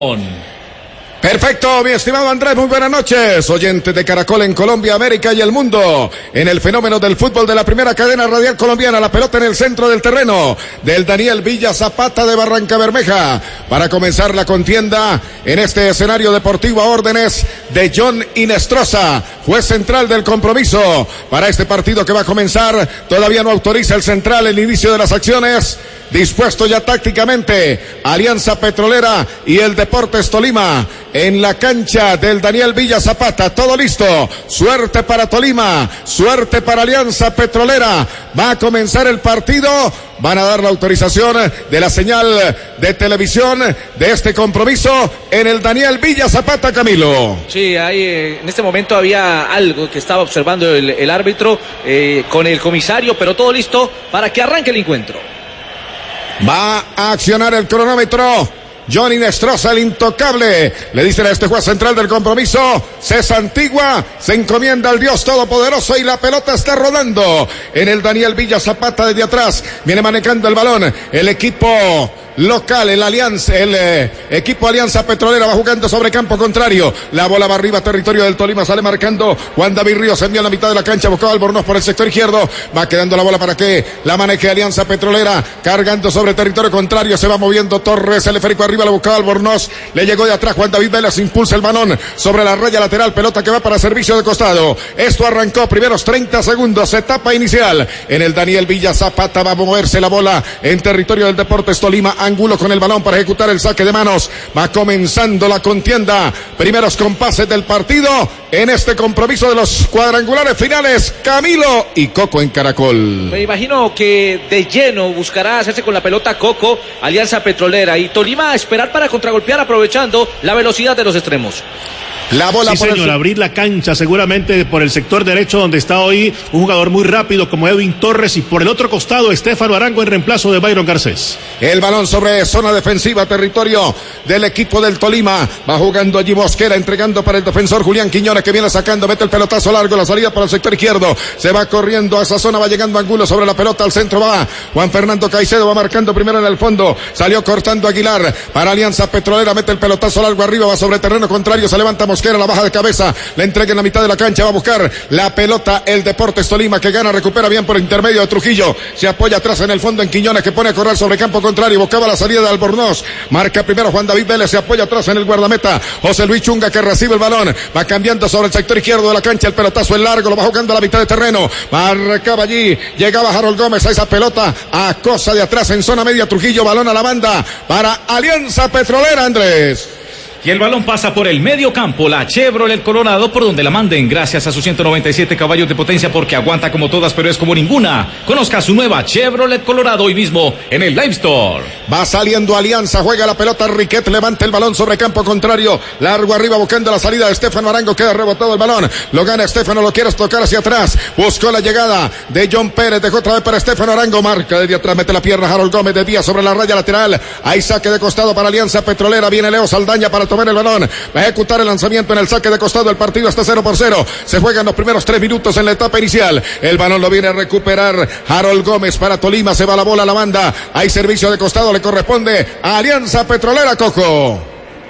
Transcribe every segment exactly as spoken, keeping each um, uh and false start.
Perfecto, mi estimado Andrés, muy buenas noches, oyentes de Caracol en Colombia, América y el mundo, en el fenómeno del fútbol de la primera cadena radial colombiana, la pelota en el centro del terreno, del Daniel Villa Zapata de Barranca Bermeja, para comenzar la contienda en este escenario deportivo a órdenes de John Inestrosa, juez central del compromiso, para este partido que va a comenzar. Todavía no autoriza el central el inicio de las acciones, dispuesto ya tácticamente Alianza Petrolera y el Deportes Tolima en la cancha del Daniel Villa Zapata. Todo listo, suerte para Tolima, suerte para Alianza Petrolera. Va a comenzar el partido, van a dar la autorización de la señal de televisión de este compromiso en el Daniel Villa Zapata, Camilo. Sí, hay, eh, en este momento había algo que estaba observando el, el árbitro eh, con el comisario, pero todo listo para que arranque el encuentro. Va a accionar el cronómetro John Inestrosa, el intocable. Le dicen a este juez central del compromiso: se santigua, se encomienda al Dios Todopoderoso, y la pelota está rodando en el Daniel Villa Zapata. Desde atrás viene manejando el balón el equipo local, el Alianza, el eh, equipo Alianza Petrolera va jugando sobre campo contrario. La bola va arriba, territorio del Tolima, sale marcando Juan David Ríos, envía a la mitad de la cancha, buscaba Albornoz por el sector izquierdo, va quedando la bola para que la maneje Alianza Petrolera, cargando sobre territorio contrario, se va moviendo Torres, el esférico arriba, lo buscaba Albornoz, le llegó de atrás Juan David Vélez, impulsa el balón sobre la raya lateral, pelota que va para servicio de costado. Esto arrancó, primeros treinta segundos, etapa inicial en el Daniel Villa Zapata. Va a moverse la bola en territorio del Deportes Tolima. Angulo con el balón para ejecutar el saque de manos. Va comenzando la contienda, primeros compases del partido en este compromiso de los cuadrangulares finales. Camilo y Coco en Caracol. Me imagino que de lleno buscará hacerse con la pelota Coco, Alianza Petrolera, y Tolima a esperar para contragolpear, aprovechando la velocidad de los extremos. La bola, sí, por señor, el... abrir la cancha seguramente por el sector derecho, donde está hoy un jugador muy rápido como Edwin Torres, y por el otro costado Estefano Arango en reemplazo de Byron Garcés. El balón sobre zona defensiva, territorio del equipo del Tolima. Va jugando allí Mosquera, entregando para el defensor Julián Quiñones, que viene sacando, mete el pelotazo largo, la salida para el sector izquierdo. Se va corriendo a esa zona, va llegando Angulo sobre la pelota, al centro va Juan Fernando Caicedo, va marcando primero en el fondo. Salió cortando Aguilar para Alianza Petrolera, mete el pelotazo largo arriba, va sobre terreno contrario, se levanta Mosquera, la baja de cabeza, la entrega en la mitad de la cancha, va a buscar la pelota el Deportes Tolima, que gana, recupera bien por intermedio de Trujillo, se apoya atrás en el fondo en Quiñones, que pone a correr sobre campo contrario, buscaba la salida de Albornoz, marca primero Juan David Vélez, se apoya atrás en el guardameta José Luis Chunga, que recibe el balón, va cambiando sobre el sector izquierdo de la cancha, el pelotazo en largo, lo va jugando a la mitad de terreno, marcaba allí, llegaba Harold Gómez a esa pelota, a cosa de atrás en zona media, Trujillo, balón a la banda para Alianza Petrolera, Andrés. Y el balón pasa por el medio campo, la Chevrolet Colorado, por donde la manden, gracias a sus ciento noventa y siete caballos de potencia, porque aguanta como todas, pero es como ninguna. Conozca su nueva Chevrolet Colorado hoy mismo en el Live Store. Va saliendo Alianza, juega la pelota Riquet, levanta el balón sobre campo contrario, largo arriba buscando la salida de Estefano Arango, queda rebotado el balón, lo gana Estefano, lo quiere tocar hacia atrás, buscó la llegada de John Pérez, dejó otra vez para Estefano Arango, marca desde atrás, mete la pierna Harold Gómez de día sobre la raya lateral, hay saque de costado para Alianza Petrolera, viene Leo Saldaña para tomar el balón, va a ejecutar el lanzamiento en el saque de costado, el partido está cero por cero, se juegan los primeros tres minutos en la etapa inicial, el balón lo viene a recuperar Harold Gómez para Tolima, se va la bola a la banda, hay servicio de costado, le corresponde a Alianza Petrolera, Coco.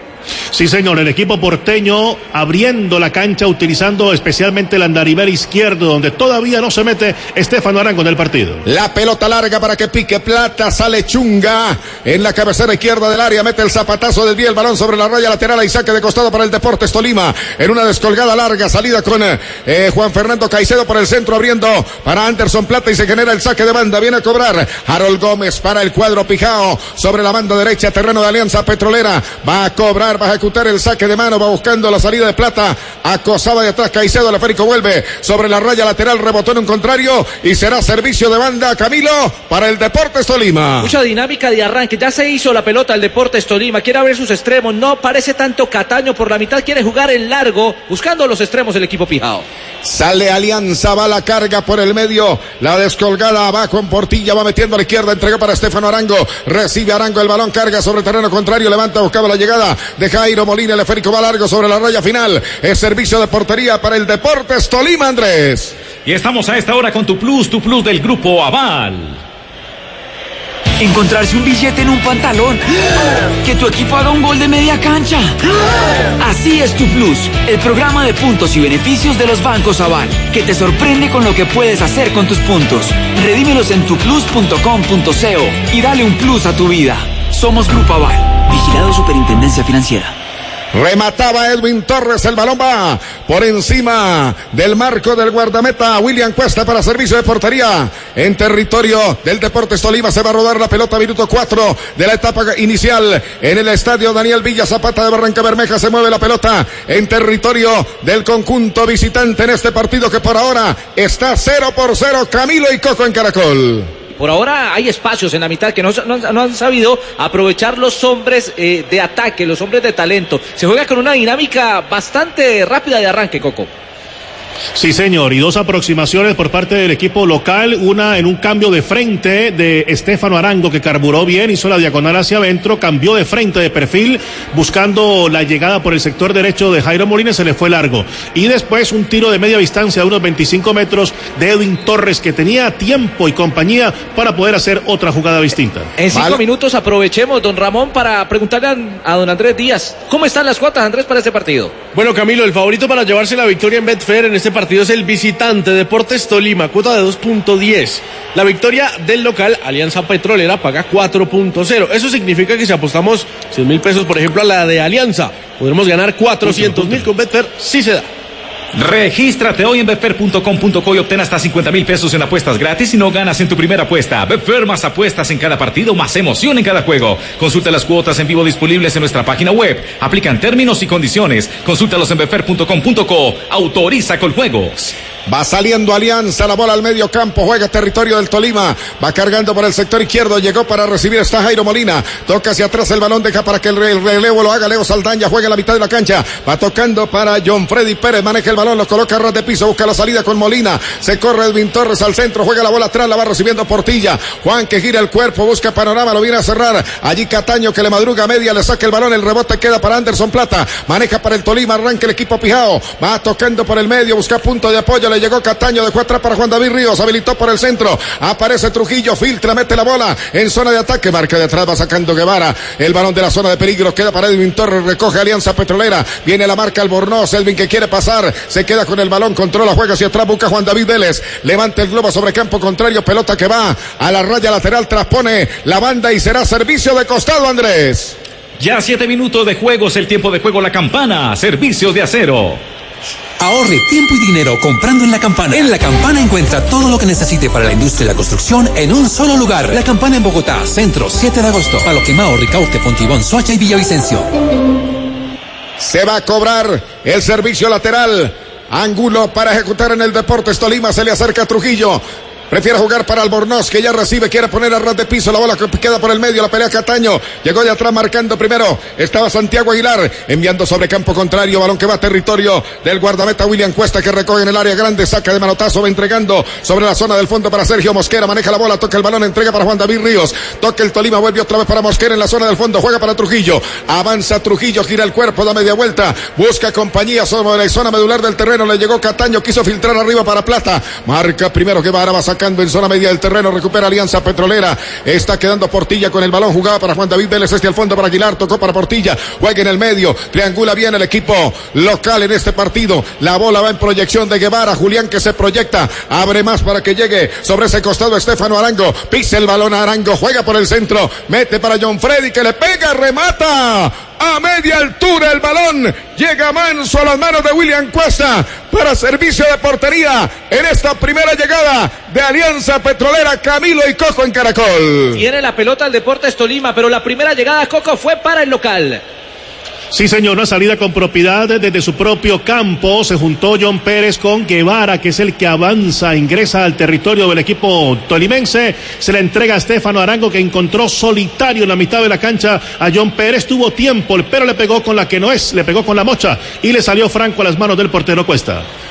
Sí, señor, el equipo porteño abriendo la cancha, utilizando especialmente el andarivel izquierdo, donde todavía no se mete Estefano Arango en el partido. La pelota larga para que pique Plata, sale Chunga en la cabecera izquierda del área, mete el zapatazo, desvía el balón sobre la raya lateral y saque de costado para el Deportes Tolima, en una descolgada larga, salida con eh, Juan Fernando Caicedo por el centro, abriendo para Anderson Plata, y se genera el saque de banda, viene a cobrar Harold Gómez para el cuadro Pijao, sobre la banda derecha, terreno de Alianza Petrolera, va a cobrar, va a ejecutar el saque de mano, va buscando la salida de Plata, acosaba de atrás Caicedo, el esférico vuelve sobre la raya lateral, rebotó en un contrario y será servicio de banda, Camilo, para el Deportes Tolima. Mucha dinámica de arranque, ya se hizo la pelota el Deportes Tolima, quiere abrir sus extremos, no parece tanto Cataño por la mitad, quiere jugar en largo, buscando los extremos el equipo Pijao. Sale Alianza, va la carga por el medio, la descolgada abajo en Portilla, va metiendo a la izquierda, entregó para Estefano Arango, recibe Arango el balón, carga sobre el terreno contrario, levanta, buscaba la llegada de Jairo Molina, el esférico va largo sobre la raya final, es servicio de portería para el Deportes Tolima, Andrés. Y estamos a esta hora con tu plus, tu plus del Grupo Aval. Encontrarse un billete en un pantalón. Que tu equipo haga un gol de media cancha. Así es Tu Plus, el programa de puntos y beneficios de los bancos Aval, que te sorprende con lo que puedes hacer con tus puntos. Redímelos en tu plus punto com punto co y dale un plus a tu vida. Somos Grupo Aval, vigilado Superintendencia Financiera. Remataba Edwin Torres, el balón va por encima del marco del guardameta William Cuesta para servicio de portería en territorio del Deportes Tolima. Se va a rodar la pelota, minuto cuatro de la etapa inicial en el estadio Daniel Villa Zapata de Barranca Bermeja. Se mueve la pelota en territorio del conjunto visitante en este partido que por ahora está cero por cero. Camilo y Coco en Caracol. Por ahora hay espacios en la mitad que no, no, no han sabido aprovechar los hombres eh, de ataque, los hombres de talento. Se juega con una dinámica bastante rápida de arranque, Coco. Sí, señor, y dos aproximaciones por parte del equipo local, una en un cambio de frente de Estefano Arango, que carburó bien, hizo la diagonal hacia adentro, cambió de frente, de perfil, buscando la llegada por el sector derecho de Jairo Molina, se le fue largo. Y después un tiro de media distancia de unos veinticinco metros de Edwin Torres, que tenía tiempo y compañía para poder hacer otra jugada distinta. En cinco vale. minutos aprovechemos, don Ramón, para preguntarle a, a don Andrés Díaz, ¿cómo están las cuotas, Andrés, para este partido? Bueno, Camilo, el favorito para llevarse la victoria en Betfair en este partido es el visitante Deportes Tolima, cuota de dos punto diez. La victoria del local, Alianza Petrolera, paga cuatro punto cero. Eso significa que si apostamos cien mil pesos, por ejemplo, a la de Alianza, podremos ganar cuatrocientos mil con Betfair, sí se da. Regístrate hoy en betfair punto com punto co y obtén hasta cincuenta mil pesos en apuestas gratis y no ganas en tu primera apuesta. Betfair, más apuestas en cada partido, más emoción en cada juego. Consulta las cuotas en vivo disponibles en nuestra página web. Aplican términos y condiciones. Consúltalos en betfair punto com punto co. Autoriza con juegos. Va saliendo Alianza, la bola al medio campo, juega territorio del Tolima, va cargando por el sector izquierdo, llegó para recibir, está Jairo Molina, toca hacia atrás el balón, deja para que el relevo lo haga Leo Saldaña, juega en la mitad de la cancha, va tocando para John Freddy Pérez, maneja el balón, lo coloca a ras de piso, busca la salida con Molina, se corre Edwin Torres al centro, juega la bola atrás, la va recibiendo Portilla, Juan que gira el cuerpo, busca panorama, lo viene a cerrar, allí Cataño que le madruga a media, le saca el balón, el rebote queda para Anderson Plata, maneja para el Tolima, arranca el equipo Pijao, va tocando por el medio, busca punto de apoyo, le llegó Cataño, dejó atrás para Juan David Ríos, habilitó por el centro, aparece Trujillo, filtra, mete la bola en zona de ataque, marca de atrás, va sacando Guevara, el balón de la zona de peligro, queda para Edwin Torres, recoge Alianza Petrolera, viene la marca Albornoz, Elvin que quiere pasar, se queda con el balón, controla, juega hacia atrás, busca Juan David Vélez, levanta el globo sobre campo contrario, pelota que va a la raya lateral, traspone la banda y será servicio de costado, Andrés. Ya siete minutos de juegos, el tiempo de juego, la campana, servicios de acero. Ahorre tiempo y dinero comprando en La Campana. En La Campana encuentra todo lo que necesite para la industria de la construcción en un solo lugar. La Campana en Bogotá, Centro, siete de agosto. Paloquemao, Ricaurte, Fontibón, Soacha y Villavicencio. Se va a cobrar el servicio lateral. Ángulo para ejecutar en el Deportes Tolima. Se le acerca a Trujillo. Prefiere jugar para Albornoz, que ya recibe, quiere poner a ras de piso, la bola que queda por el medio, la pelea Cataño, llegó de atrás marcando primero, estaba Santiago Aguilar, enviando sobre campo contrario, balón que va a territorio del guardameta William Cuesta, que recoge en el área grande, saca de manotazo, va entregando sobre la zona del fondo para Sergio Mosquera, maneja la bola, toca el balón, entrega para Juan David Ríos, toca el Tolima, vuelve otra vez para Mosquera en la zona del fondo, juega para Trujillo, avanza Trujillo, gira el cuerpo, da media vuelta, busca compañía sobre la zona medular del terreno, le llegó Cataño, quiso filtrar arriba para Plata, marca primero Guevara, va sacando en zona media del terreno, recupera Alianza Petrolera, está quedando Portilla con el balón, jugaba para Juan David Vélez, este al fondo para Aguilar, tocó para Portilla, juega en el medio, triangula bien el equipo local en este partido, la bola va en proyección de Guevara, Julián que se proyecta, abre más para que llegue sobre ese costado Estefano Arango, pisa el balón a Arango, juega por el centro, mete para John Freddy que le pega, remata a media altura el balón, llega manso a las manos de William Cuesta para servicio de portería en esta primera llegada de Alianza Petrolera. Camilo y Coco en Caracol. Tiene la pelota el Deportes Tolima, pero la primera llegada, Coco, fue para el local. Sí, señor, una salida con propiedad desde su propio campo. Se juntó John Pérez con Guevara, que es el que avanza, ingresa al territorio del equipo tolimense. Se le entrega a Estefano Arango, que encontró solitario en la mitad de la cancha a John Pérez. Tuvo tiempo, pero le pegó con la que no es, le pegó con la mocha y le salió franco a las manos del portero Cuesta.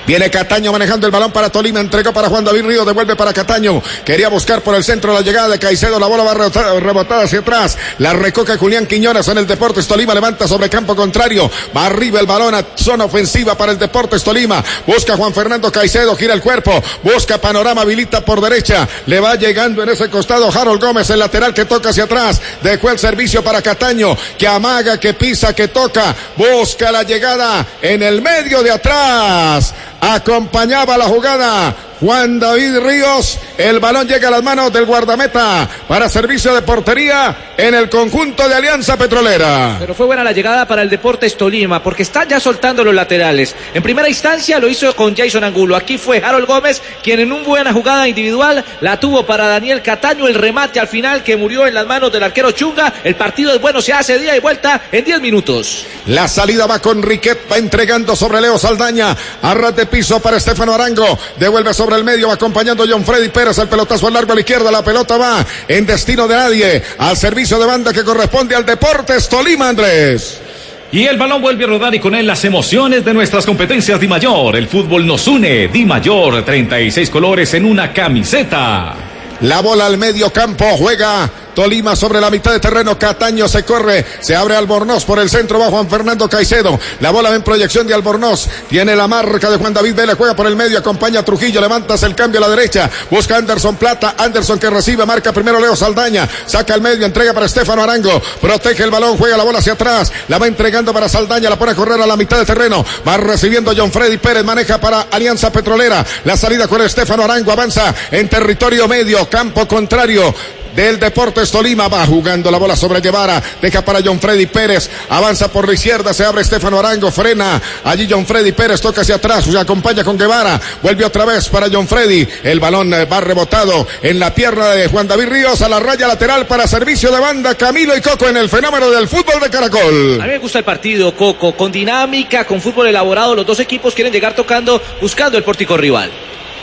Viene Cataño manejando el balón para Tolima, entregó para Juan David Ríos, devuelve para Cataño, quería buscar por el centro la llegada de Caicedo, la bola va rebotada, rebotada hacia atrás, la recoge Julián Quiñones en el Deportes Tolima, levanta sobre campo contrario, va arriba el balón a zona ofensiva para el Deportes Tolima, busca Juan Fernando Caicedo, gira el cuerpo, busca panorama, habilita por derecha, le va llegando en ese costado Harold Gómez, el lateral que toca hacia atrás, dejó el servicio para Cataño, que amaga, que pisa, que toca, busca la llegada en el medio de atrás, acompañaba la jugada Juan David Ríos, el balón llega a las manos del guardameta para servicio de portería en el conjunto de Alianza Petrolera. Pero fue buena la llegada para el Deportes Tolima, porque está ya soltando los laterales. En primera instancia lo hizo con Jason Angulo, aquí fue Harold Gómez, quien en una buena jugada individual la tuvo para Daniel Cataño, el remate al final que murió en las manos del arquero Chunga. El partido es bueno, se hace día y vuelta en diez minutos. La salida va con Riquet, va entregando sobre Leo Saldaña, arras de piso para Estefano Arango, devuelve sobre el medio, va acompañando John Freddy Pérez, el pelotazo al largo a la izquierda, la pelota va en destino de nadie, al servicio de banda que corresponde al Deportes Tolima, Andrés. Y el balón vuelve a rodar y con él las emociones de nuestras competencias Di Mayor. El fútbol nos une, Di Mayor, treinta y seis colores en una camiseta. La bola al medio campo, juega Tolima sobre la mitad de terreno, Cataño se corre, se abre Albornoz por el centro, va Juan Fernando Caicedo, la bola en proyección de Albornoz, tiene la marca de Juan David Vélez, juega por el medio, acompaña a Trujillo, levantas el cambio a la derecha, busca Anderson Plata, Anderson que recibe, marca primero Leo Saldaña, saca al medio, entrega para Estefano Arango, protege el balón, juega la bola hacia atrás, la va entregando para Saldaña, la pone a correr a la mitad de terreno, va recibiendo John Freddy Pérez, maneja para Alianza Petrolera, la salida con Estefano Arango, avanza en territorio medio, campo contrario del Deportes Tolima, va jugando la bola sobre Guevara, deja para John Freddy Pérez, avanza por la izquierda, se abre Estefano Arango, frena, allí John Freddy Pérez, toca hacia atrás, se acompaña con Guevara, vuelve otra vez para John Freddy, el balón va rebotado en la pierna de Juan David Ríos, a la raya lateral para servicio de banda, Camilo y Coco en el fenómeno del fútbol de Caracol. A mí me gusta el partido, Coco, con dinámica, con fútbol elaborado, los dos equipos quieren llegar tocando, buscando el pórtico rival.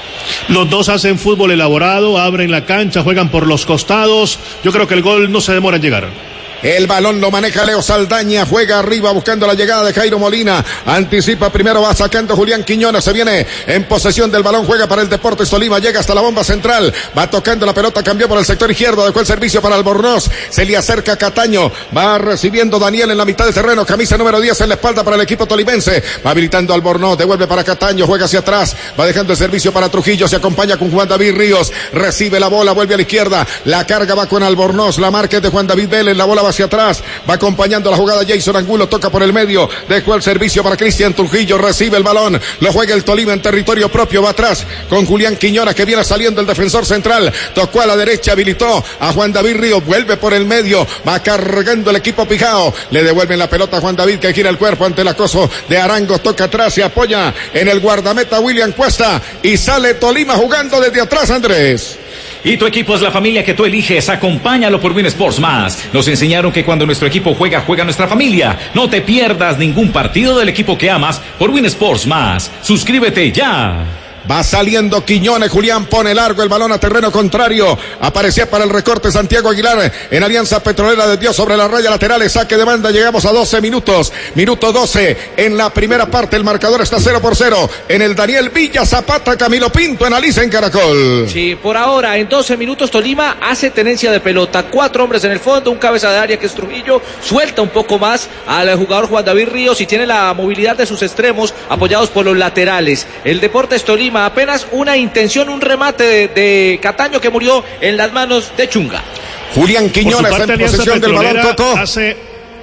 Los dos hacen fútbol elaborado, abren la cancha, juegan por los costados. Yo creo que el gol no se demora en llegar. El balón lo maneja Leo Saldaña, juega arriba buscando la llegada de Jairo Molina, anticipa primero, va sacando Julián Quiñones, se viene en posesión del balón, juega para el Deportes Tolima, llega hasta la bomba central, va tocando la pelota, cambió por el sector izquierdo, dejó el servicio para Albornoz, se le acerca Cataño, va recibiendo Daniel en la mitad del terreno, camisa número diez en la espalda para el equipo tolimense, va habilitando Albornoz, devuelve para Cataño, juega hacia atrás, va dejando el servicio para Trujillo, se acompaña con Juan David Ríos, recibe la bola, vuelve a la izquierda, la carga va con Albornoz, la marca es de Juan David Vélez, la bola va hacia atrás, va acompañando la jugada Jason Angulo, toca por el medio, dejó el servicio para Cristian Trujillo, recibe el balón, lo juega el Tolima en territorio propio, va atrás con Julián Quiñones que viene saliendo el defensor central, tocó a la derecha, habilitó a Juan David Ríos, vuelve por el medio, va cargando el equipo Pijao, le devuelven la pelota a Juan David que gira el cuerpo ante el acoso de Arango, toca atrás, se apoya en el guardameta William Cuesta y sale Tolima jugando desde atrás, Andrés. Y tu equipo es la familia que tú eliges, acompáñalo por Win Sports Más. Nos enseñaron que cuando nuestro equipo juega, juega nuestra familia. No te pierdas ningún partido del equipo que amas por Win Sports Más. Suscríbete ya. Va saliendo Quiñones, Julián pone largo el balón a terreno contrario, aparecía para el recorte Santiago Aguilar en Alianza Petrolera, desvió sobre la raya lateral, saque de banda, llegamos a doce minutos, minuto doce en la primera parte, el marcador está cero por cero en el Daniel Villa Zapata, Camilo Pinto analiza en Caracol. Sí, por ahora en doce minutos Tolima hace tenencia de pelota, cuatro hombres en el fondo, un cabeza de área que es Trujillo, suelta un poco más al jugador Juan David Ríos y tiene la movilidad de sus extremos apoyados por los laterales. El Deportes Tolima apenas una intención, un remate de, de Cataño que murió en las manos de Chunga. Julián Quiñones en posesión del balón, Coco. Hace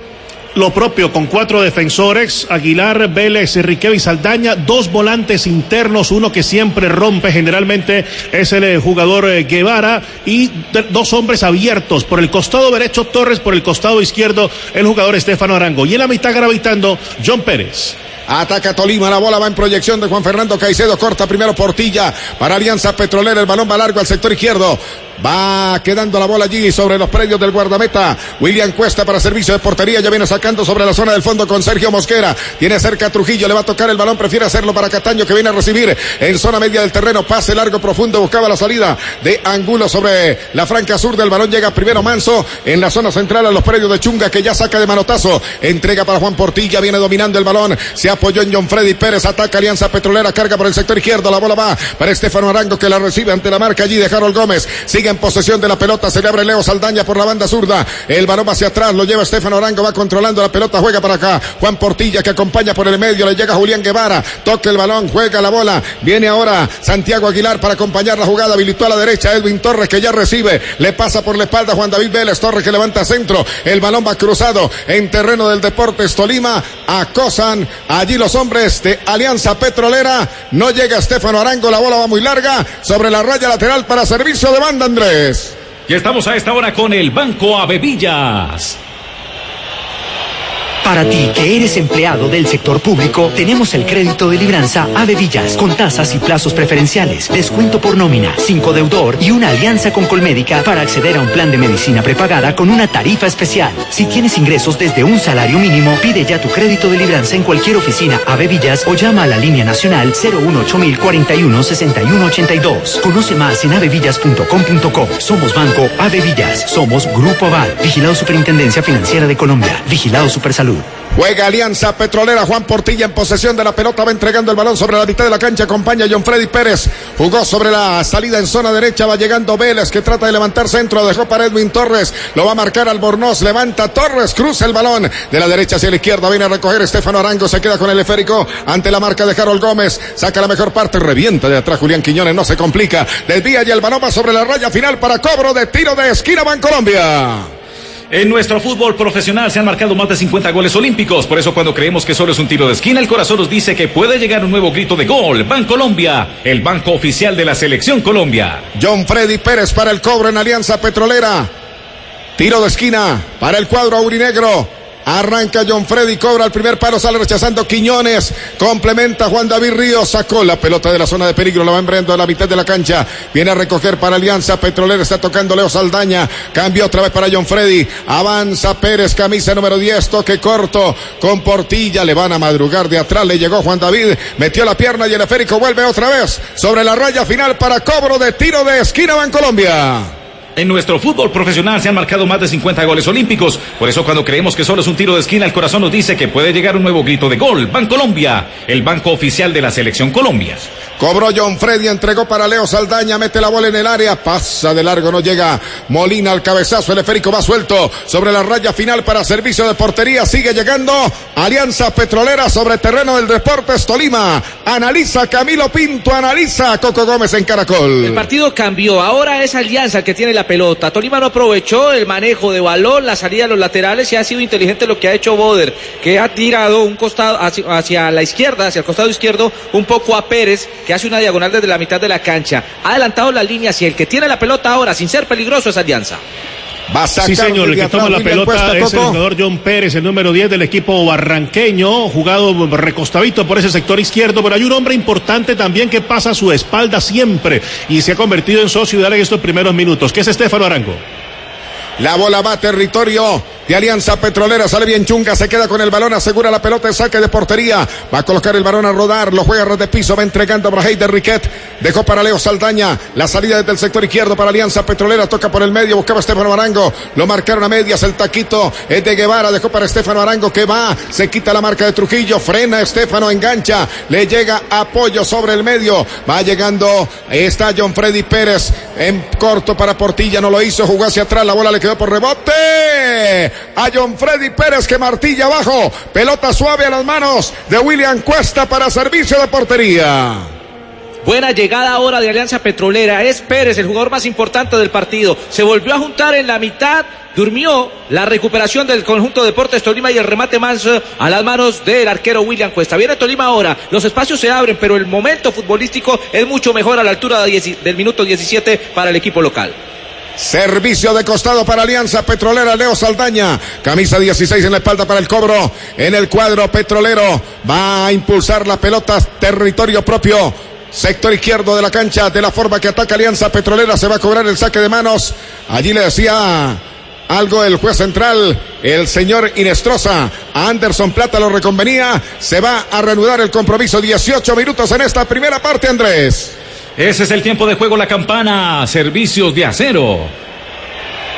lo propio con cuatro defensores, Aguilar, Vélez, Riquelme y Saldaña, dos volantes internos, uno que siempre rompe, generalmente es el jugador eh, Guevara, y de, dos hombres abiertos, por el costado derecho Torres, por el costado izquierdo el jugador Estefano Arango, y en la mitad gravitando John Pérez. Ataca Tolima, la bola va en proyección de Juan Fernando Caicedo, corta primero Portilla para Alianza Petrolera, el balón va largo al sector izquierdo, va quedando la bola allí sobre los predios del guardameta, William Cuesta para servicio de portería, ya viene sacando sobre la zona del fondo con Sergio Mosquera, tiene cerca a Trujillo, le va a tocar el balón, prefiere hacerlo para Cataño que viene a recibir en zona media del terreno, pase largo profundo, buscaba la salida de Angulo sobre la franca sur del balón, llega primero Manso en la zona central a los predios de Chunga que ya saca de manotazo, entrega para Juan Portilla, viene dominando el balón, se apoyó en John Freddy Pérez, ataca Alianza Petrolera, carga por el sector izquierdo, la bola va para Estefano Arango que la recibe ante la marca allí de Harold Gómez, sigue en posesión de la pelota, se le abre Leo Saldaña por la banda zurda, el balón va hacia atrás, lo lleva Estefano Arango, va controlando la pelota, juega para acá, Juan Portilla que acompaña por el medio, le llega Julián Guevara, toca el balón, juega la bola, viene ahora Santiago Aguilar para acompañar la jugada, habilitó a la derecha Edwin Torres que ya recibe, le pasa por la espalda Juan David Vélez, Torres que levanta centro, el balón va cruzado en terreno del Deportes Tolima, acosan allí los hombres de Alianza Petrolera, no llega Estefano Arango, la bola va muy larga, sobre la raya lateral para servicio de banda, Andrés. Y estamos a esta hora con el Banco Avevillas. Para ti, que eres empleado del sector público, tenemos el crédito de libranza Avevillas, con tasas y plazos preferenciales, descuento por nómina, sin codeudor y una alianza con Colmédica para acceder a un plan de medicina prepagada con una tarifa especial. Si tienes ingresos desde un salario mínimo, pide ya tu crédito de libranza en cualquier oficina Avevillas o llama a la línea nacional cero uno ocho mil cuarenta y uno sesenta y uno ochenta y dos. Conoce más en avevillas punto com punto co. Somos Banco Avevillas, somos Grupo Aval, vigilado Superintendencia Financiera de Colombia, vigilado Supersalud. Juega Alianza Petrolera, Juan Portilla en posesión de la pelota, va entregando el balón sobre la mitad de la cancha, acompaña a John Freddy Pérez, jugó sobre la salida en zona derecha, va llegando Vélez que trata de levantar centro, dejó para Edwin Torres, lo va a marcar Albornoz, levanta Torres, cruza el balón de la derecha hacia la izquierda, viene a recoger Estefano Arango, se queda con el esférico ante la marca de Harold Gómez, saca la mejor parte, revienta de atrás Julián Quiñones, no se complica, desvía y el balón va sobre la raya final para cobro de tiro de esquina Bancolombia. En nuestro fútbol profesional se han marcado más de cincuenta goles olímpicos, por eso cuando creemos que solo es un tiro de esquina, el corazón nos dice que puede llegar un nuevo grito de gol. Bancolombia, el banco oficial de la Selección Colombia. John Freddy Pérez para el cobro en Alianza Petrolera. Tiro de esquina para el cuadro aurinegro. Arranca John Freddy, cobra el primer palo, sale rechazando Quiñones, complementa Juan David Ríos, sacó la pelota de la zona de peligro, la va embriendo a la mitad de la cancha, viene a recoger para Alianza Petrolera, está tocando Leo Saldaña, cambió otra vez para John Freddy, avanza Pérez, camisa número diez, toque corto con Portilla, le van a madrugar de atrás, le llegó Juan David, metió la pierna y el esférico vuelve otra vez sobre la raya final para cobro de tiro de esquina Bancolombia. En nuestro fútbol profesional se han marcado más de cincuenta goles olímpicos. Por eso cuando creemos que solo es un tiro de esquina, el corazón nos dice que puede llegar un nuevo grito de gol. Bancolombia, el banco oficial de la Selección Colombia. Cobró John Freddy, entregó para Leo Saldaña, mete la bola en el área, pasa de largo, no llega Molina al cabezazo, el esférico va suelto sobre la raya final para servicio de portería, sigue llegando Alianza Petrolera sobre terreno del Deportes Tolima. Analiza Camilo Pinto, analiza Coco Gómez en Caracol. El partido cambió, ahora es Alianza el que tiene la pelota. Tolima no aprovechó el manejo de balón, la salida de los laterales y ha sido inteligente lo que ha hecho Boder, que ha tirado un costado hacia, hacia la izquierda, hacia el costado izquierdo, un poco a Pérez, que hace una diagonal desde la mitad de la cancha. Ha adelantado la línea hacia el que tiene la pelota ahora, sin ser peligroso, es Alianza. Va a sí, señor, el que toma la pelota Cuesta, es el jugador John Pérez, el número diez del equipo barranqueño, jugado recostadito por ese sector izquierdo, pero hay un hombre importante también que pasa a su espalda siempre y se ha convertido en socio en estos primeros minutos, que es Estefano Arango. La bola va a territorio de Alianza Petrolera, sale bien Chunga, se queda con el balón, asegura la pelota, el saque de portería, va a colocar el balón a rodar, lo juega a ras de piso, va entregando para Heider Riquet, dejó para Leo Saldaña, la salida desde el sector izquierdo para Alianza Petrolera, toca por el medio, buscaba a Estefano Arango, lo marcaron a medias, el taquito es de Guevara, dejó para Estefano Arango que va, se quita la marca de Trujillo, frena Estefano, engancha, le llega apoyo sobre el medio, va llegando, está John Freddy Pérez, en corto para Portilla, no lo hizo, jugó hacia atrás, la bola le quedó por rebote a John Freddy Pérez que martilla abajo, pelota suave a las manos de William Cuesta para servicio de portería. Buena llegada ahora de Alianza Petrolera, es Pérez el jugador más importante del partido, se volvió a juntar en la mitad, durmió la recuperación del conjunto Deportes Tolima y el remate más a las manos del arquero William Cuesta. Viene Tolima ahora, los espacios se abren, pero el momento futbolístico es mucho mejor a la altura de diez, del minuto diecisiete para el equipo local. Servicio de costado para Alianza Petrolera, Leo Saldaña, camisa dieciséis en la espalda para el cobro, en el cuadro petrolero, va a impulsar la pelota, territorio propio, sector izquierdo de la cancha, de la forma que ataca Alianza Petrolera, se va a cobrar el saque de manos, allí le decía algo el juez central, el señor Inestrosa, a Anderson Plata lo reconvenía, se va a reanudar el compromiso, dieciocho minutos en esta primera parte, Andrés. Ese es el tiempo de juego, la campana, servicios de acero.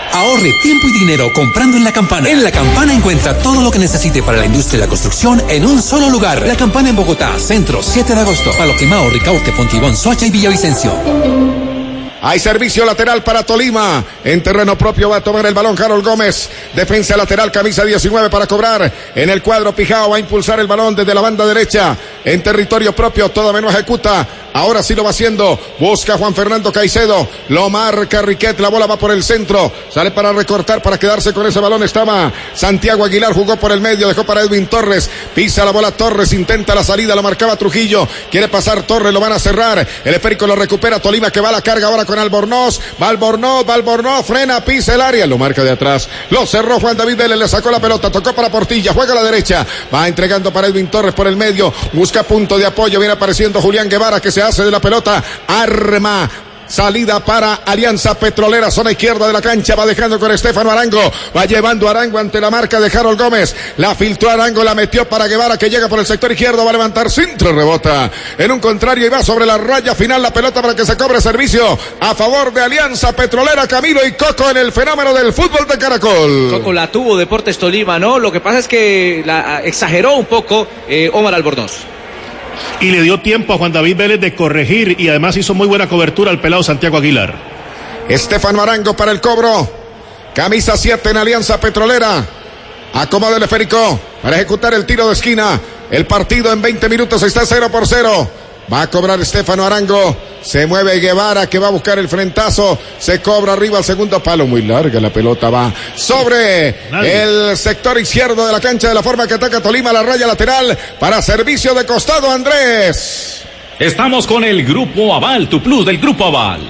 Ahorre tiempo y dinero comprando en La Campana. En La Campana encuentra todo lo que necesite para la industria de la construcción en un solo lugar. La Campana en Bogotá, Centro, siete de agosto. Palo Quemado, Ricaurte, Fontibón, Soacha y Villavicencio. Hay servicio lateral para Tolima. En terreno propio va a tomar el balón Harold Gómez. Defensa lateral, camisa diecinueve para cobrar. En el cuadro Pijao va a impulsar el balón desde la banda derecha. En territorio propio, todavía no ejecuta. Ahora sí lo va haciendo. Busca Juan Fernando Caicedo. Lo marca Riquet. La bola va por el centro. Sale para recortar, para quedarse con ese balón. Estaba Santiago Aguilar. Jugó por el medio. Dejó para Edwin Torres. Pisa la bola Torres. Intenta la salida. Lo marcaba Trujillo. Quiere pasar Torres. Lo van a cerrar. El esférico lo recupera Tolima, que va a la carga ahora con Albornoz. Va Albornoz. Va Albornoz. Frena. Pisa el área. Lo marca de atrás. Lo cerró Juan David Vélez. Le sacó la pelota. Tocó para Portilla. Juega a la derecha. Va entregando para Edwin Torres por el medio. Busca punto de apoyo. Viene apareciendo Julián Guevara, que se hace de la pelota. Arma. Salida para Alianza Petrolera, zona izquierda de la cancha, va dejando con Estefano Arango, va llevando Arango ante la marca de Harold Gómez, la filtró Arango, la metió para Guevara, que llega por el sector izquierdo, va a levantar centro, rebota en un contrario y va sobre la raya final la pelota para que se cobre servicio a favor de Alianza Petrolera. Camilo y Coco en el fenómeno del fútbol de Caracol. Coco la tuvo Deportes Tolima, ¿no? Lo que pasa es que la exageró un poco eh, Omar Albornoz. Y le dio tiempo a Juan David Vélez de corregir y además hizo muy buena cobertura al pelado Santiago Aguilar. Estefano Arango para el cobro. Camisa siete en Alianza Petrolera. Acomoda el esférico para ejecutar el tiro de esquina. El partido en veinte minutos está cero por cero. Va a cobrar Estefano Arango. Se mueve Guevara, que va a buscar el frentazo. Se cobra arriba al segundo palo. Muy larga la pelota. Va sobre Nadie. el sector izquierdo de la cancha, de la forma que ataca Tolima, la raya lateral para servicio de costado. Andrés. Estamos con el Grupo Aval, tu plus del Grupo Aval.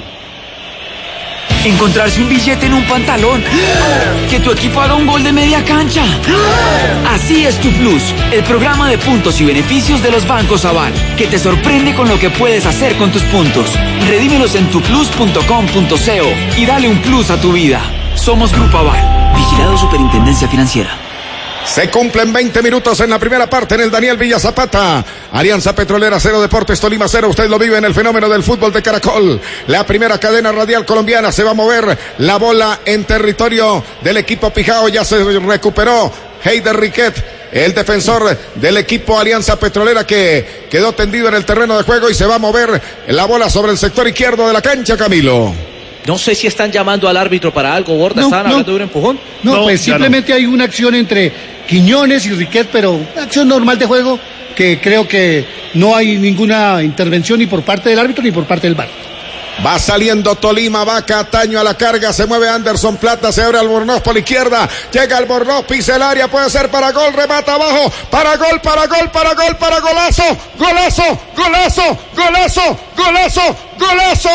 Encontrarse un billete en un pantalón. Que tu equipo haga un gol de media cancha. Así es tu plus, el programa de puntos y beneficios de los bancos Aval, que te sorprende con lo que puedes hacer con tus puntos. Redímelos en tu plus punto com punto co y dale un plus a tu vida. Somos Grupo Aval, vigilado Superintendencia Financiera. Se cumplen veinte minutos en la primera parte en el Daniel Villa Zapata. Alianza Petrolera cero, Deportes Tolima cero. Usted lo vive en el fenómeno del fútbol de Caracol. La primera cadena radial colombiana. Se va a mover la bola en territorio del equipo Pijao. Ya se recuperó Heider Riquet, el defensor del equipo Alianza Petrolera, que quedó tendido en el terreno de juego, y se va a mover la bola sobre el sector izquierdo de la cancha, Camilo. No sé si están llamando al árbitro para algo, Borda. No, ¿Estaban no. hablando de un empujón? No, No, pues ya simplemente no. hay una acción entre Quiñones y Riquet, pero una acción normal de juego, que creo que no hay ninguna intervención ni por parte del árbitro ni por parte del V A R. Va saliendo Tolima, va Cataño a la carga, se mueve Anderson Plata, se abre Albornoz por la izquierda, llega Albornoz, pisa el área, puede ser para gol, remata abajo, para gol, para gol, para gol, para golazo, golazo, golazo, golazo, golazo, golazo.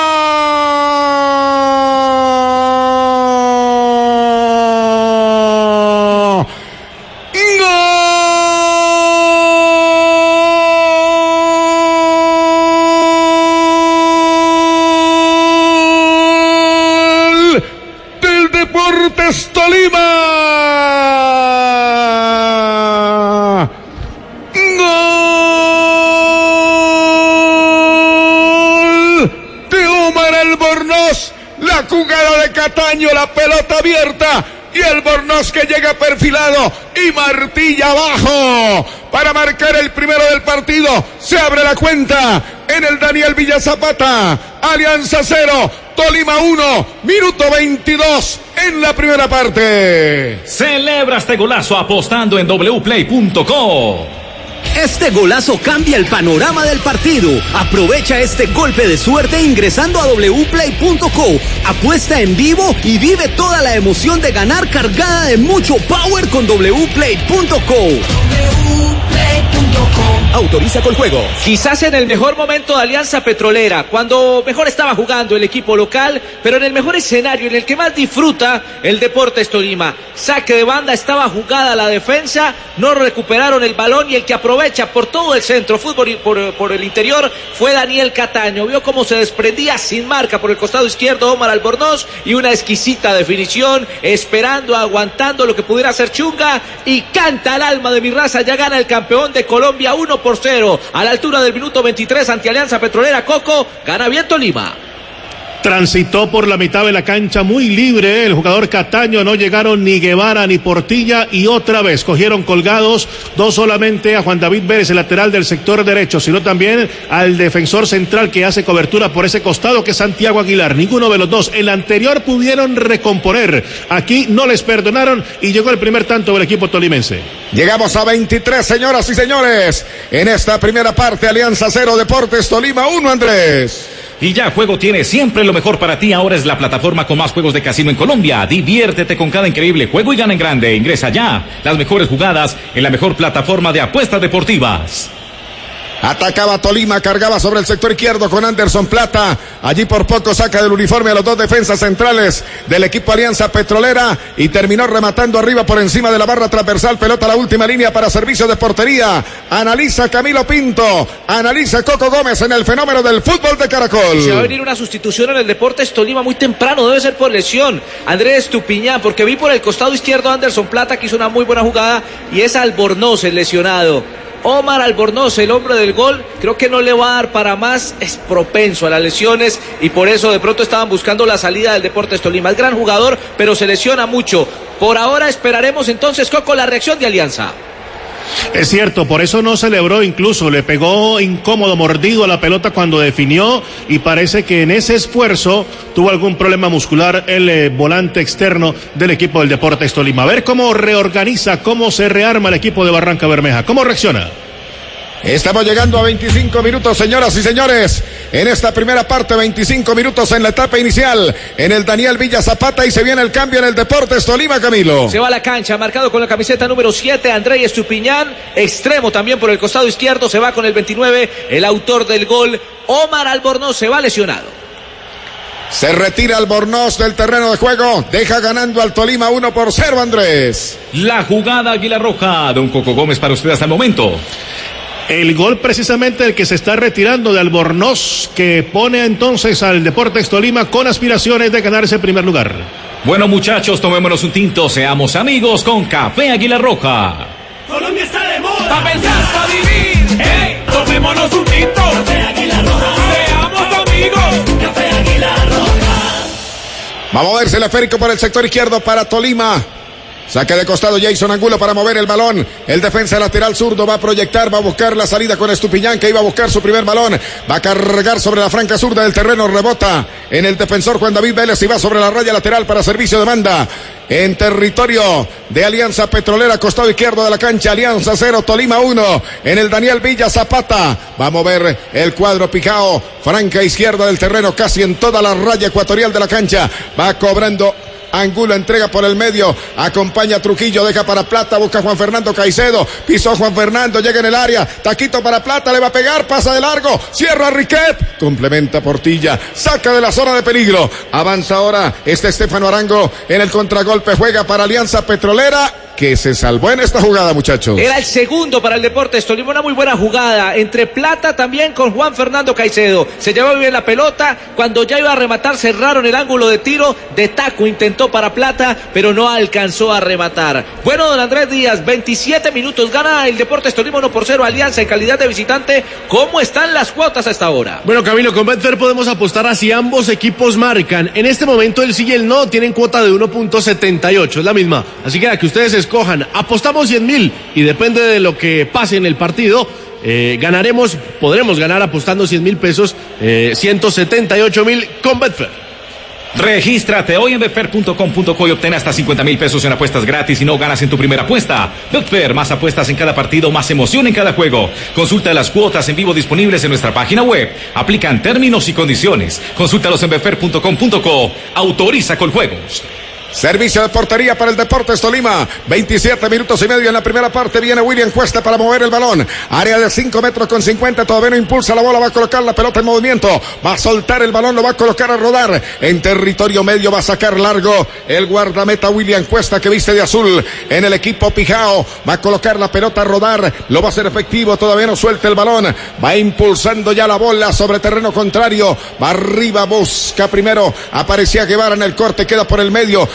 Deportes Tolima. Gol de Omar Albornoz. La jugada de Cataño, la pelota abierta y Albornoz que llega perfilado y martilla abajo para marcar el primero del partido. Se abre la cuenta en el Daniel Villa Zapata. Alianza cero, Tolima uno, minuto veintidós en la primera parte. Celebra este golazo apostando en w play punto co. Este golazo cambia el panorama del partido. Aprovecha este golpe de suerte ingresando a w play punto co. Apuesta en vivo y vive toda la emoción de ganar cargada de mucho power con w play punto co. w play punto co. Autoriza con juego. Quizás en el mejor momento de Alianza Petrolera, cuando mejor estaba jugando el equipo local, pero en el mejor escenario, en el que más disfruta el Deportes Tolima. Saque de banda, estaba jugada la defensa, no recuperaron el balón y el que aprovecha por todo el centro, fútbol por, por el interior, fue Daniel Cataño. Vio cómo se desprendía sin marca por el costado izquierdo Omar Albornoz y una exquisita definición, esperando, aguantando lo que pudiera hacer Chunga, y canta al alma de mi raza. Ya gana el campeón de Colombia uno por cero a la altura del minuto veintitrés ante Alianza Petrolera. Coco, gana bien Tolima. Transitó por la mitad de la cancha muy libre el jugador Cataño, no llegaron ni Guevara ni Portilla y otra vez cogieron colgados, no solamente a Juan David Vélez, el lateral del sector derecho, sino también al defensor central que hace cobertura por ese costado, que es Santiago Aguilar. Ninguno de los dos. El anterior pudieron recomponer, aquí no les perdonaron y llegó el primer tanto del equipo tolimense. Llegamos a veintitrés, señoras y señores, en esta primera parte. Alianza cero, Deportes Tolima uno, Andrés. Y ya Juego tiene siempre lo mejor para ti. Ahora es la plataforma con más juegos de casino en Colombia. Diviértete con cada increíble juego y gana en grande. Ingresa ya las mejores jugadas en la mejor plataforma de apuestas deportivas. Atacaba Tolima, cargaba sobre el sector izquierdo con Anderson Plata. Allí por poco saca del uniforme a los dos defensas centrales del equipo Alianza Petrolera y terminó rematando arriba por encima de la barra transversal. Pelota a la última línea para servicio de portería. Analiza Camilo Pinto, analiza Coco Gómez en el fenómeno del fútbol de Caracol. Se va a venir una sustitución en el Deportes Tolima muy temprano, debe ser por lesión. Andrés Estupiñán, porque vi por el costado izquierdo a Anderson Plata que hizo una muy buena jugada y es Albornoz el lesionado. Omar Albornoz, el hombre del gol, creo que no le va a dar para más, es propenso a las lesiones y por eso de pronto estaban buscando la salida del Deportes Tolima. Es gran jugador, pero se lesiona mucho. Por ahora esperaremos entonces, Coco, la reacción de Alianza. Es cierto, por eso no celebró, incluso le pegó incómodo, mordido a la pelota cuando definió y parece que en ese esfuerzo tuvo algún problema muscular el eh, volante externo del equipo del Deportes Tolima. A ver cómo reorganiza, cómo se rearma el equipo de Barranca Bermeja, cómo reacciona. Estamos llegando a veinticinco minutos, señoras y señores, en esta primera parte, veinticinco minutos en la etapa inicial, en el Daniel Villa Zapata, y se viene el cambio en el Deportes Tolima, Camilo. Se va a la cancha, marcado con la camiseta número siete, Andrés Estupiñán, extremo también por el costado izquierdo, se va con el veintinueve, el autor del gol, Omar Albornoz, se va lesionado. Se retira Albornoz del terreno de juego, deja ganando al Tolima uno por cero, Andrés. La jugada Águila Roja, don Coco Gómez, para usted hasta el momento. El gol precisamente el que se está retirando de Albornoz, que pone entonces al Deportes Tolima con aspiraciones de ganar ese primer lugar. Bueno, muchachos, tomémonos un tinto, seamos amigos con Café Águila Roja. Colombia está de moda, pa' pensar, pa' vivir. Hey, tomémonos un tinto. Café Águila Roja. Seamos amigos. Café Águila Roja. Vamos a verse el esférico por el sector izquierdo para Tolima. Saque de costado Jason Angulo para mover el balón. El defensa lateral zurdo va a proyectar, va a buscar la salida con Estupiñán, que iba a buscar su primer balón. Va a cargar sobre la franca zurda del terreno, rebota en el defensor Juan David Vélez y va sobre la raya lateral para servicio de banda. En territorio de Alianza Petrolera, costado izquierdo de la cancha, Alianza cero, Tolima uno. En el Daniel Villa Zapata va a mover el cuadro Picao, franca izquierda del terreno, casi en toda la raya ecuatorial de la cancha. Va cobrando Angulo, entrega por el medio, acompaña a Trujillo, deja para Plata, busca a Juan Fernando Caicedo, pisó Juan Fernando, llega en el área, taquito para Plata, le va a pegar, pasa de largo, cierra Riquet, complementa Portilla, saca de la zona de peligro, avanza ahora este Estefano Arango en el contragolpe, juega para Alianza Petrolera, que se salvó en esta jugada, muchachos. Era el segundo para el Deportes Tolima, una muy buena jugada, entre Plata también con Juan Fernando Caicedo, se llevó bien la pelota, cuando ya iba a rematar cerraron el ángulo de tiro, de taco intentó para Plata, pero no alcanzó a rematar. Bueno, don Andrés Díaz, veintisiete minutos, gana el Deportes Tolima uno por cero, Alianza en calidad de visitante. ¿Cómo están las cuotas hasta ahora? Bueno, Camilo, con Betfair podemos apostar a si ambos equipos marcan. En este momento el sí y el no tienen cuota de uno punto setenta y ocho, es la misma, así que a que ustedes escojan, apostamos cien mil y depende de lo que pase en el partido, eh, ganaremos, podremos ganar apostando cien mil pesos, eh, ciento setenta y ocho mil con Betfair. Regístrate hoy en betfair punto com punto co y obtén hasta cincuenta mil pesos en apuestas gratis y no ganas en tu primera apuesta. Betfair, más apuestas en cada partido, más emoción en cada juego. Consulta las cuotas en vivo disponibles en nuestra página web. Aplican términos y condiciones. Consúltalos en betfair punto com punto co. Autoriza con juegos. Servicio de portería para el Deportes Tolima. veintisiete minutos y medio en la primera parte. Viene William Cuesta para mover el balón. Área de cinco metros con cincuenta. Todavía no impulsa la bola. Va a colocar la pelota en movimiento. Va a soltar el balón. Lo va a colocar a rodar. En territorio medio va a sacar largo el guardameta William Cuesta, que viste de azul en el equipo Pijao. Va a colocar la pelota a rodar. Lo va a hacer efectivo. Todavía no suelta el balón. Va impulsando ya la bola sobre terreno contrario. Va arriba. Busca primero. Aparecía Guevara en el corte. Queda por el medio.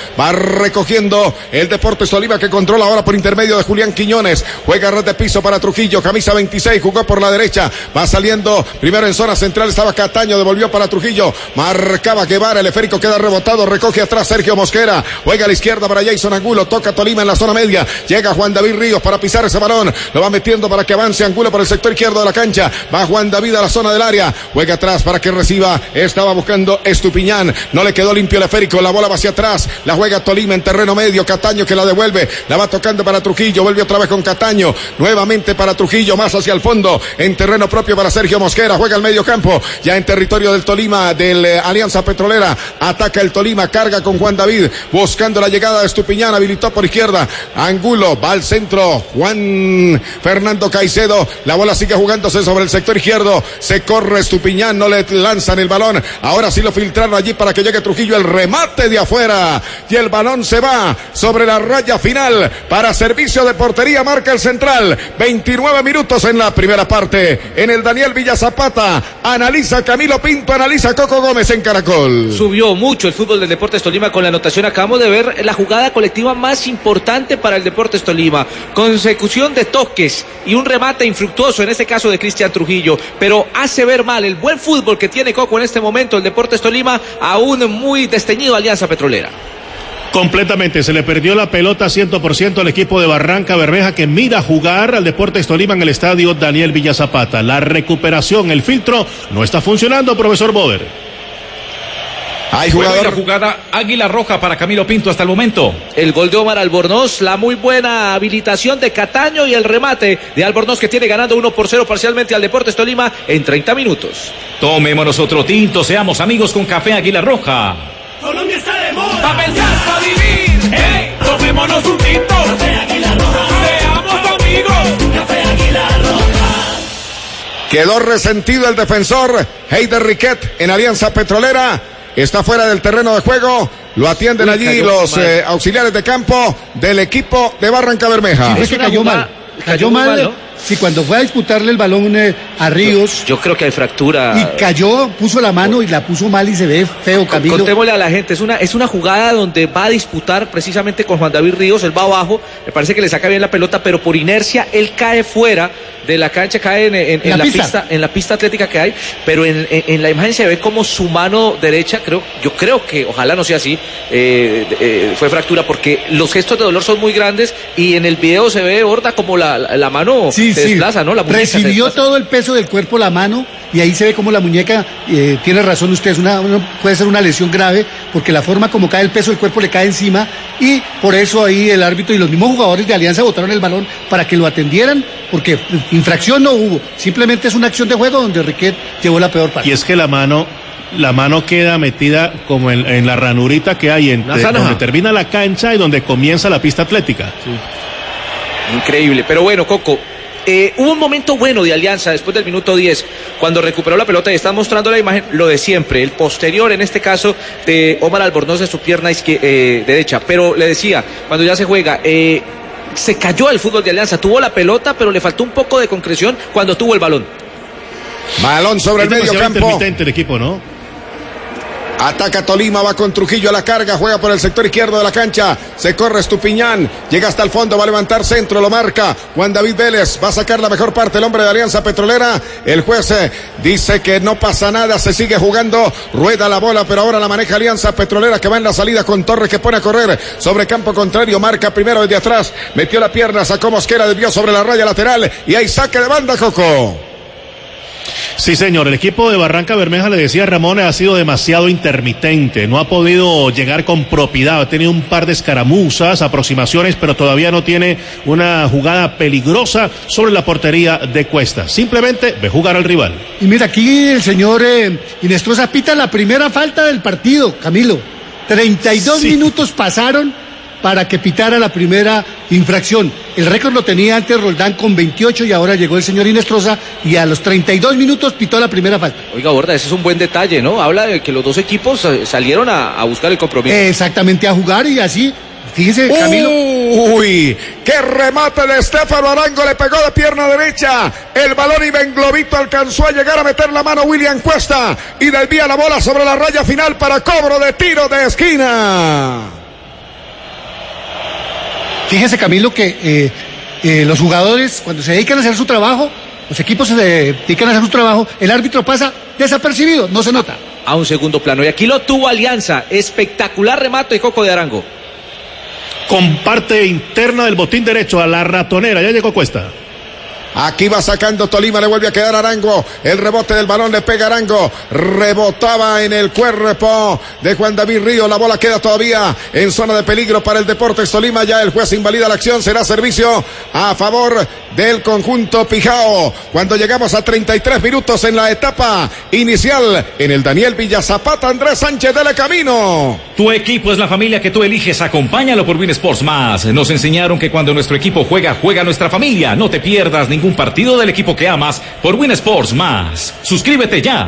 Va recogiendo el Deportes Tolima, que controla ahora por intermedio de Julián Quiñones. Juega red de piso para Trujillo, camisa veintiséis, jugó por la derecha. Va saliendo primero en zona central, estaba Cataño, devolvió para Trujillo. Marcaba Guevara, el esférico queda rebotado, recoge atrás Sergio Mosquera. Juega a la izquierda para Jason Angulo, toca Tolima en la zona media. Llega Juan David Ríos para pisar ese balón. Lo va metiendo para que avance Angulo por el sector izquierdo de la cancha. Va Juan David a la zona del área. Juega atrás para que reciba. Estaba buscando Estupiñán. No le quedó limpio el esférico. La bola va hacia atrás. La juega Tolima en terreno medio. Cataño que la devuelve. La va tocando para Trujillo. Vuelve otra vez con Cataño. Nuevamente para Trujillo. Más hacia el fondo. En terreno propio para Sergio Mosquera. Juega al medio campo. Ya en territorio del Tolima, del eh, Alianza Petrolera. Ataca el Tolima. Carga con Juan David. Buscando la llegada de Estupiñán. Habilitó por izquierda. Angulo. Va al centro. Juan Fernando Caicedo. La bola sigue jugándose sobre el sector izquierdo. Se corre Estupiñán. No le lanzan el balón. Ahora sí lo filtraron allí para que llegue Trujillo. El remate de afuera. Y el balón se va sobre la raya final para servicio de portería. Marca el central. veintinueve minutos en la primera parte. En el Daniel Villazapata. Analiza Camilo Pinto. Analiza Coco Gómez en Caracol. Subió mucho el fútbol del Deportes Tolima con la anotación. Acabamos de ver la jugada colectiva más importante para el Deportes Tolima. Consecución de toques y un remate infructuoso, en este caso de Cristian Trujillo. Pero hace ver mal el buen fútbol que tiene Coco en este momento el Deportes Tolima, aún muy desteñido Alianza Petrolera. Completamente, se le perdió la pelota cien por ciento al equipo de Barranca Bermeja, que mira jugar al Deportes Tolima en el estadio Daniel Villazapata. La recuperación, el filtro, no está funcionando, profesor Boder. Hay jugador. Bueno, la jugada Águila Roja para Camilo Pinto hasta el momento. El gol de Omar Albornoz, la muy buena habilitación de Cataño y el remate de Albornoz, que tiene ganando uno por cero parcialmente al Deportes Tolima en treinta minutos. Tomémonos otro tinto, seamos amigos con Café Águila Roja. Colombia está de moda. Pa' pensar, pa' vivir. Hey, tomémonos un tinto. Café Águila Roja. Seamos amigos. Café Águila Roja. Quedó resentido el defensor Heider Riquet en Alianza Petrolera. Está fuera del terreno de juego. Lo atienden Uy, allí los eh, auxiliares de campo del equipo de Barranca Bermeja. Sí, es que cayó mal. Cayó, cayó mal. mal ¿no? Sí, cuando fue a disputarle el balón eh, a Ríos. Yo, yo creo que hay fractura. Y cayó, puso la mano y la puso mal y se ve feo, Camilo. Contémosle a la gente, es una, es una jugada donde va a disputar precisamente con Juan David Ríos. Él va abajo, me parece que le saca bien la pelota, pero por inercia él cae fuera de la cancha, cae en, en, en, en la, pista? pista, en la pista atlética que hay, pero en, en, en la imagen se ve como su mano derecha, creo, yo creo que, ojalá no sea así, eh, eh, fue fractura, porque los gestos de dolor son muy grandes y en el video se ve Horda como la, la, la mano sí, se sí. desplaza, ¿no? La muñeca recibió todo el peso del cuerpo la mano y ahí se ve como la muñeca, eh, tiene razón usted, es una, una, puede ser una lesión grave porque la forma como cae el peso del cuerpo le cae encima y por eso ahí el árbitro y los mismos jugadores de Alianza botaron el balón para que lo atendieran, porque infracción no hubo, simplemente es una acción de juego donde Riquet llevó la peor parte. Y es que la mano, la mano queda metida como en, en la ranurita que hay entre donde termina la cancha y donde comienza la pista atlética. Sí. Increíble, pero bueno, Coco, eh, hubo un momento bueno de Alianza después del minuto diez, cuando recuperó la pelota y está mostrando la imagen, lo de siempre, el posterior en este caso de Omar Albornoz de su pierna izquier- eh, derecha, pero le decía, cuando ya se juega, eh, se cayó el fútbol de Alianza, tuvo la pelota, pero le faltó un poco de concreción cuando tuvo el balón. Balón sobre el medio campo. Intermitente el equipo, ¿no? Ataca Tolima, va con Trujillo a la carga, juega por el sector izquierdo de la cancha, se corre Estupiñán, llega hasta el fondo, va a levantar centro, lo marca Juan David Vélez, va a sacar la mejor parte el hombre de Alianza Petrolera. El juez eh, dice que no pasa nada, se sigue jugando, rueda la bola, pero ahora la maneja Alianza Petrolera, que va en la salida con Torres, que pone a correr sobre campo contrario, marca primero desde atrás, metió la pierna, sacó Mosquera, desvió sobre la raya lateral y hay saque de banda, Coco. Sí, señor, el equipo de Barranca Bermeja, le decía Ramón, ha sido demasiado intermitente, no ha podido llegar con propiedad, ha tenido un par de escaramuzas, aproximaciones, pero todavía no tiene una jugada peligrosa sobre la portería de Cuesta, simplemente ve jugar al rival. Y mira, aquí el señor eh, Inestrosa pita la primera falta del partido, Camilo, treinta y dos sí. minutos pasaron para que pitara la primera infracción. El récord lo tenía antes Roldán con veintiocho y ahora llegó el señor Inestrosa y a los treinta y dos minutos pitó la primera falta. Oiga, Borda, ese es un buen detalle, ¿no? Habla de que los dos equipos salieron a, a buscar el compromiso. Exactamente, a jugar y así, fíjese, Camilo. Uy, qué remate de Estefano Arango, le pegó de pierna derecha, el balón iba en globito, alcanzó a llegar a meter la mano William Cuesta y desvía la bola sobre la raya final para cobro de tiro de esquina. Fíjese, Camilo, que eh, eh, los jugadores, cuando se dedican a hacer su trabajo, los equipos se dedican a hacer su trabajo, el árbitro pasa desapercibido, no se nota. A un segundo plano. Y aquí lo tuvo Alianza. Espectacular remate de Coco de Arango. Con parte interna del botín derecho a la ratonera. Ya llegó Cuesta. Aquí va sacando Tolima, le vuelve a quedar Arango. El rebote del balón le pega Arango. Rebotaba en el cuerpo de Juan David Ríos. La bola queda todavía en zona de peligro para el Deportes Tolima. Ya el juez invalida la acción. Será servicio a favor del conjunto Pijao. Cuando llegamos a treinta y tres minutos en la etapa inicial en el Daniel Villazapata, Andrés Sánchez dele camino. Tu equipo es la familia que tú eliges. Acompáñalo por Win Sports Más. Nos enseñaron que cuando nuestro equipo juega, juega nuestra familia. No te pierdas ningún un partido del equipo que amas por Win Sports Más. Suscríbete ya.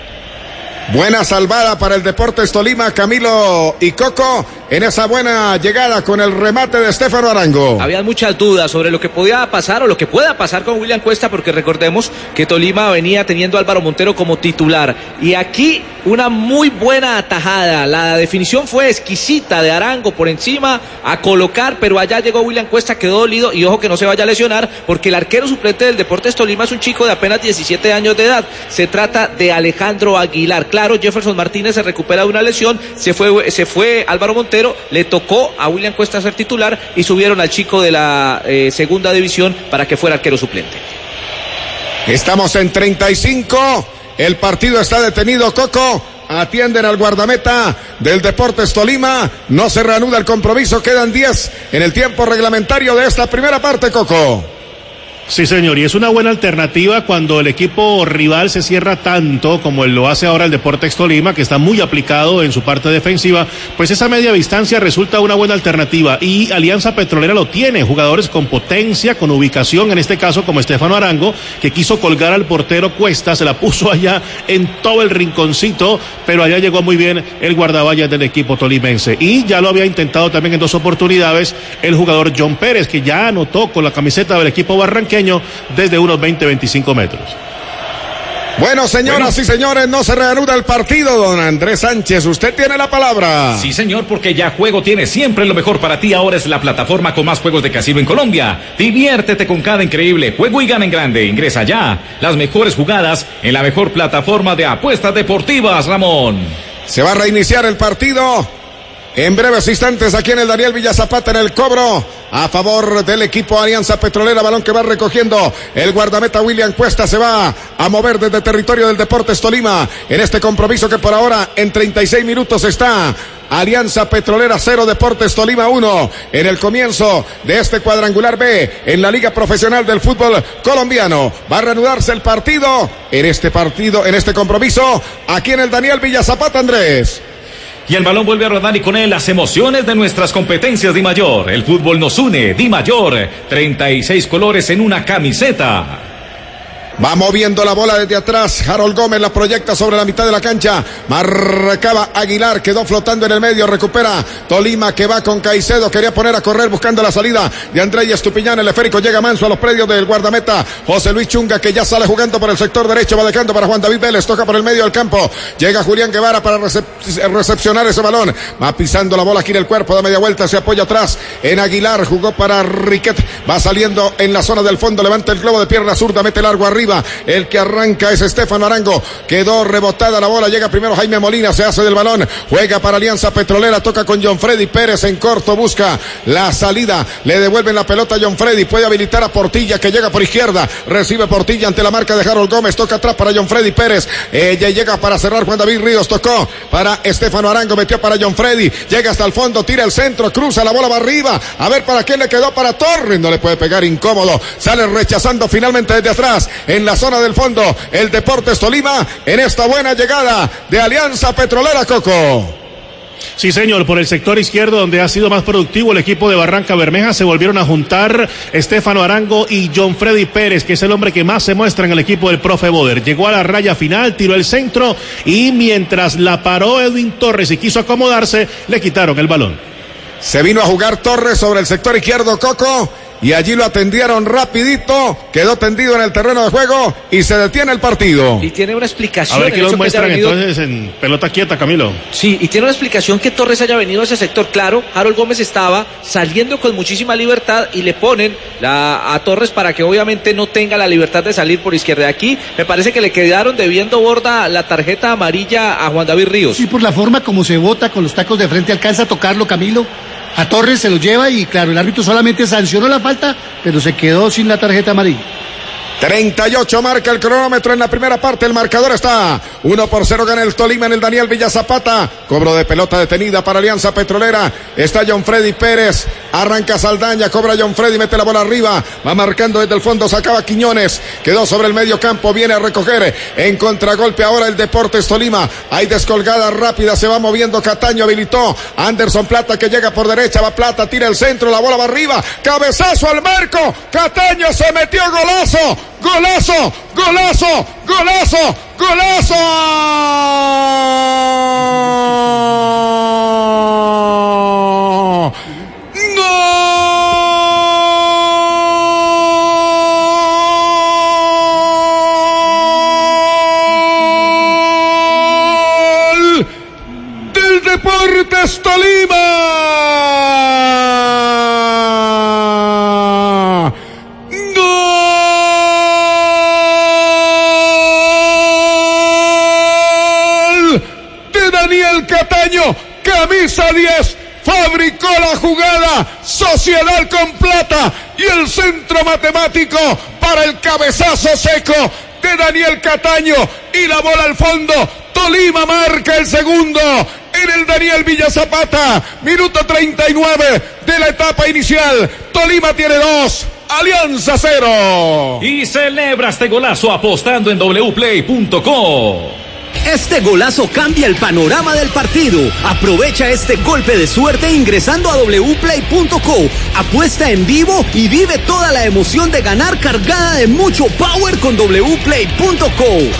Buena salvada para el Deportes Tolima, Camilo y Coco, en esa buena llegada con el remate de Estefano Arango. Había muchas dudas sobre lo que podía pasar o lo que pueda pasar con William Cuesta, porque recordemos que Tolima venía teniendo a Álvaro Montero como titular. Y aquí una muy buena atajada. La definición fue exquisita de Arango por encima a colocar, pero allá llegó William Cuesta, quedó dolido y ojo que no se vaya a lesionar, porque el arquero suplente del Deportes Tolima es un chico de apenas diecisiete años de edad. Se trata de Alejandro Aguilar. Claro, Jefferson Martínez se recupera de una lesión, se fue, se fue Álvaro Montero, le tocó a William Cuesta ser titular y subieron al chico de la eh, segunda división para que fuera arquero suplente. Estamos en treinta y cinco, el partido está detenido, Coco. Atienden al guardameta del Deportes Tolima, no se reanuda el compromiso, quedan diez en el tiempo reglamentario de esta primera parte, Coco. Sí, señor, y es una buena alternativa cuando el equipo rival se cierra tanto como lo hace ahora el Deportes Tolima, que está muy aplicado en su parte defensiva, pues esa media distancia resulta una buena alternativa y Alianza Petrolera lo tiene, jugadores con potencia, con ubicación, en este caso como Estefano Arango, que quiso colgar al portero Cuesta, se la puso allá en todo el rinconcito, pero allá llegó muy bien el guardaballas del equipo tolimense, y ya lo había intentado también en dos oportunidades el jugador John Pérez, que ya anotó con la camiseta del equipo barranqueño desde unos veinte a veinticinco metros. Bueno, señoras bueno. y señores, no se reanuda el partido, don Andrés Sánchez, usted tiene la palabra. Sí, señor, porque Ya Juego tiene siempre lo mejor para ti. Ahora es la plataforma con más juegos de casino en Colombia. Diviértete con cada increíble juego y gana en grande. Ingresa ya. Las mejores jugadas en la mejor plataforma de apuestas deportivas, Ramón. Se va a reiniciar el partido en breves instantes aquí en el Daniel Villazapata, en el cobro a favor del equipo Alianza Petrolera. Balón que va recogiendo el guardameta William Cuesta. Se va a mover desde territorio del Deportes Tolima en este compromiso que por ahora en treinta y seis minutos está Alianza Petrolera cero, Deportes Tolima uno, en el comienzo de este cuadrangular B en la Liga Profesional del Fútbol Colombiano. Va a reanudarse el partido en este partido, en este compromiso aquí en el Daniel Villazapata, Andrés. Y el balón vuelve a rodar y con él las emociones de nuestras competencias Di Mayor. El fútbol nos une, Di Mayor, treinta y seis colores en una camiseta. Va moviendo la bola desde atrás. Harold Gómez la proyecta sobre la mitad de la cancha. Marcaba Aguilar, quedó flotando en el medio. Recupera Tolima, que va con Caicedo. Quería poner a correr buscando la salida de Andrés Estupiñán. El esférico llega manso a los predios del guardameta José Luis Chunga, que ya sale jugando por el sector derecho. Va dejando para Juan David Vélez. Toca por el medio del campo. Llega Julián Guevara para recep recepcionar ese balón. Va pisando la bola, gira el cuerpo, da media vuelta, se apoya atrás en Aguilar. Jugó para Riquet. Va saliendo en la zona del fondo. Levanta el globo de pierna zurda, mete largo arriba. El que arranca es Estefano Arango. Quedó rebotada la bola. Llega primero Jaime Molina. Se hace del balón. Juega para Alianza Petrolera. Toca con John Freddy Pérez en corto. Busca la salida. Le devuelven la pelota a John Freddy. Puede habilitar a Portilla, que llega por izquierda. Recibe Portilla ante la marca de Harold Gómez. Toca atrás para John Freddy Pérez. Ella llega para cerrar Juan David Ríos. Tocó para Estefano Arango. Metió para John Freddy. Llega hasta el fondo. Tira el centro. Cruza la bola. Va arriba. A ver para quién le quedó. Para Torres. No le puede pegar. Incómodo. Sale rechazando finalmente desde atrás. En la zona del fondo, el Deportes Tolima en esta buena llegada de Alianza Petrolera, Coco. Sí, señor, por el sector izquierdo, donde ha sido más productivo el equipo de Barranca Bermeja, se volvieron a juntar Estefano Arango y John Freddy Pérez, que es el hombre que más se muestra en el equipo del profe Boder. Llegó a la raya final, tiró el centro y mientras la paró Edwin Torres y quiso acomodarse, le quitaron el balón. Se vino a jugar Torres sobre el sector izquierdo, Coco. y allí lo atendieron rapidito, quedó tendido en el terreno de juego y se detiene el partido. Y tiene una explicación. A ver qué nos muestran venido... entonces en pelota quieta, Camilo. Sí, y tiene una explicación que Torres haya venido a ese sector. Claro, Harold Gómez estaba saliendo con muchísima libertad y le ponen la, a Torres para que obviamente no tenga la libertad de salir por izquierda. Aquí me parece que le quedaron debiendo borda la tarjeta amarilla a Juan David Ríos. Sí, por la forma como se bota con los tacos de frente, alcanza a tocarlo Camilo. A Torres se lo lleva y claro, el árbitro solamente sancionó la falta, pero se quedó sin la tarjeta amarilla. treinta y ocho marca el cronómetro en la primera parte. El marcador está uno por cero. Gana el Tolima en el Daniel Villazapata. Cobro de pelota detenida para Alianza Petrolera. Está John Freddy Pérez. Arranca Saldaña. Cobra John Freddy. Mete la bola arriba. Va marcando desde el fondo. Sacaba Quiñones. Quedó sobre el medio campo. Viene a recoger en contragolpe ahora el Deportes Tolima. Hay descolgada rápida. Se va moviendo Cataño. Habilitó Anderson Plata que llega por derecha. Va Plata. Tira el centro. La bola va arriba. Cabezazo al marco. Cataño se metió. Golazo. Golazo, golazo, golazo, golazo. Gol del Deportes Tolima. Cataño, camisa diez, fabricó la jugada, Sociedad con Plata y el centro matemático para el cabezazo seco de Daniel Cataño y la bola al fondo. Tolima marca el segundo en el Daniel Villazapata, minuto treinta y nueve de la etapa inicial. Tolima tiene dos, Alianza cero. Y celebra este golazo apostando en doble u play punto co. Este golazo cambia el panorama del partido. Aprovecha este golpe de suerte ingresando a doble u play punto co. Apuesta en vivo y vive toda la emoción de ganar cargada de mucho power con doble u play punto co. doble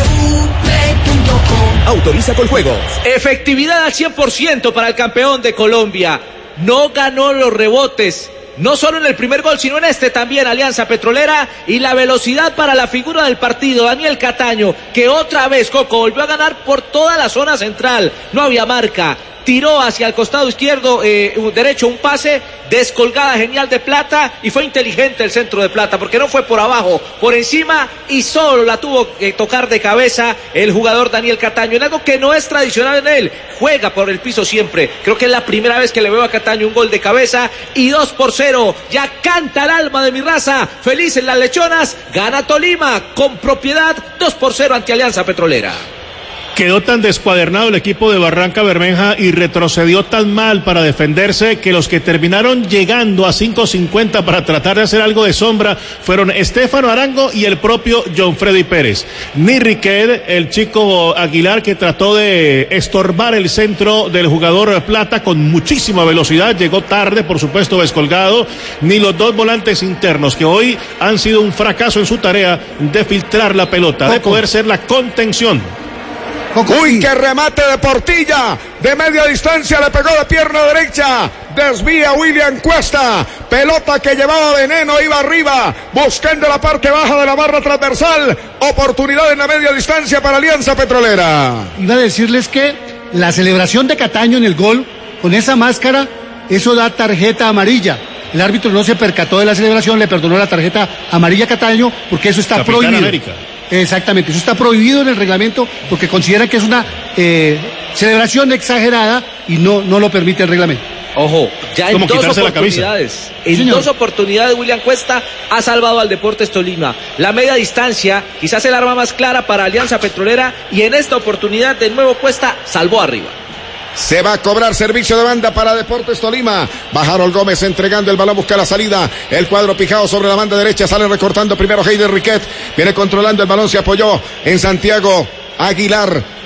u play punto co. Autoriza con juegos. Efectividad al cien por ciento para el campeón de Colombia. No ganó los rebotes. No solo en el primer gol, sino en este también, Alianza Petrolera, y la velocidad para la figura del partido, Daniel Cataño, que otra vez, Coco, volvió a ganar por toda la zona central, no había marca, tiró hacia el costado izquierdo, eh, derecho, un pase, descolgada genial de Plata, y fue inteligente el centro de Plata, porque no fue por abajo, por encima, y solo la tuvo que tocar de cabeza el jugador Daniel Cataño, en algo que no es tradicional en él, juega por el piso siempre, creo que es la primera vez que le veo a Cataño un gol de cabeza, y dos por cero, ya canta el alma de mi raza, feliz en las lechonas, gana Tolima, con propiedad, dos por cero ante Alianza Petrolera. Quedó tan descuadernado el equipo de Barranca Bermeja y retrocedió tan mal para defenderse que los que terminaron llegando a cinco cincuenta para tratar de hacer algo de sombra fueron Estefano Arango y el propio John Freddy Pérez. Ni Riquet, el chico Aguilar que trató de estorbar el centro del jugador Plata con muchísima velocidad, llegó tarde, por supuesto descolgado, ni los dos volantes internos que hoy han sido un fracaso en su tarea de filtrar la pelota, de poder ser la contención. Uy, qué remate de Portilla, de media distancia, le pegó de pierna derecha, desvía William Cuesta, pelota que llevaba veneno, iba arriba, buscando la parte baja de la barra transversal, oportunidad en la media distancia para Alianza Petrolera. Iba a decirles que la celebración de Cataño en el gol, con esa máscara, eso da tarjeta amarilla. El árbitro no se percató de la celebración, le perdonó la tarjeta amarilla a Cataño, porque eso está Capitán prohibido. América. Exactamente, eso está prohibido en el reglamento porque considera que es una eh, celebración exagerada y no, no lo permite el reglamento. Ojo, ya en dos oportunidades, en Señor. dos oportunidades William Cuesta ha salvado al Deportes Tolima. La media distancia, quizás el arma más clara para Alianza Petrolera, y en esta oportunidad de nuevo Cuesta salvó arriba. Se va a cobrar servicio de banda para Deportes Tolima. Va Harold Gómez entregando el balón, busca la salida. El cuadro pijado sobre la banda derecha. Sale recortando primero Heider Riquet. Viene controlando el balón, se apoyó en Santiago Aguilar.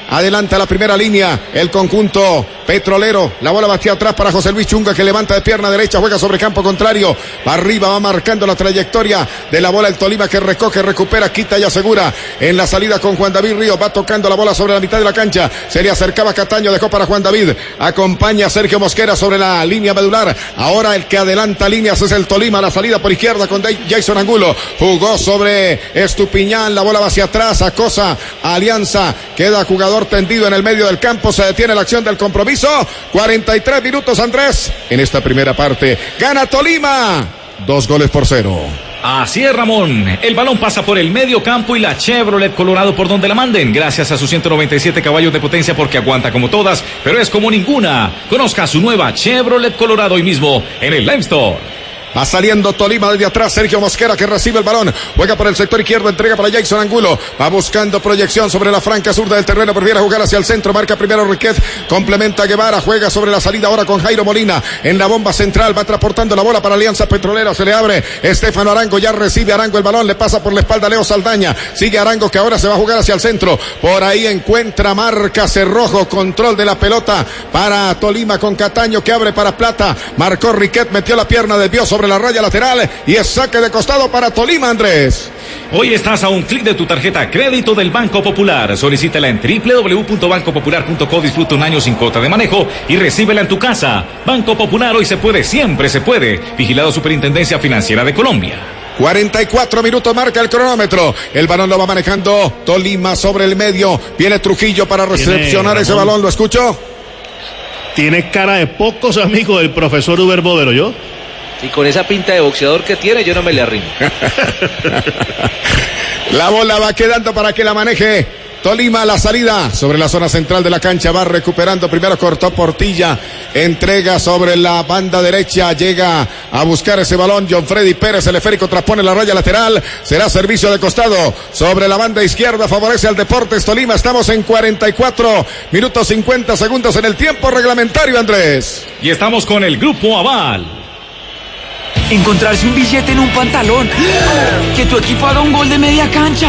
adelanta la primera línea el conjunto petrolero. La bola va hacia atrás para José Luis Chunga, que levanta de pierna derecha, juega sobre campo contrario, va arriba, va marcando la trayectoria de la bola el Tolima, que recoge, recupera, quita y asegura en la salida con Juan David Ríos. Va tocando la bola sobre la mitad de la cancha, se le acercaba Cataño, dejó para Juan David, acompaña a Sergio Mosquera sobre la línea medular. Ahora el que adelanta líneas es el Tolima, la salida por izquierda con Jason Angulo, jugó sobre Estupiñán, la bola va hacia atrás, acosa a Alianza, queda jugador tendido en el medio del campo, se detiene la acción del compromiso. cuarenta y tres minutos, Andrés, en esta primera parte. Gana Tolima, dos goles por cero. Así es, Ramón. El balón pasa por el medio campo y la Chevrolet Colorado por donde la manden. Gracias a sus ciento noventa y siete caballos de potencia, porque aguanta como todas, pero es como ninguna. Conozca su nueva Chevrolet Colorado hoy mismo en el Lime Store. Va saliendo Tolima desde atrás, Sergio Mosquera, que recibe el balón, juega por el sector izquierdo, entrega para Jason Angulo, va buscando proyección sobre la franca zurda del terreno, prefiere jugar hacia el centro, marca primero Riquet, complementa a Guevara, juega sobre la salida ahora con Jairo Molina, en la bomba central, va transportando la bola para Alianza Petrolera, se le abre Estefano Arango, ya recibe Arango el balón, le pasa por la espalda Leo Saldaña, sigue Arango, que ahora se va a jugar hacia el centro, por ahí encuentra marca Cerrojo, control de la pelota para Tolima con Cataño, que abre para Plata, marcó Riquet, metió la pierna, desvió sobre la raya lateral y es saque de costado para Tolima, Andrés. Hoy estás a un clic de tu tarjeta crédito del Banco Popular. Solicítala en doble u doble u doble u punto banco popular punto co. Disfruta un año sin cuota de manejo y recíbela en tu casa. Banco Popular, hoy se puede, siempre se puede. Vigilado Superintendencia Financiera de Colombia. cuarenta y cuatro minutos marca el cronómetro. El balón lo va manejando Tolima sobre el medio. Viene Trujillo para recepcionar ese balón. ¿Lo escucho? Tiene cara de pocos amigos del profesor Uber Bovero, ¿yo? Y con esa pinta de boxeador que tiene, yo no me le arrimo. La bola va quedando para que la maneje Tolima. La salida sobre la zona central de la cancha, va recuperando, primero cortó Portilla, entrega sobre la banda derecha, llega a buscar ese balón John Freddy Pérez, el esférico transpone la raya lateral, será servicio de costado sobre la banda izquierda, favorece al Deportes Tolima. Estamos en cuarenta y cuatro minutos cincuenta segundos en el tiempo reglamentario, Andrés. Y estamos con el Grupo Aval. Encontrarse un billete en un pantalón. Que tu equipo haga un gol de media cancha.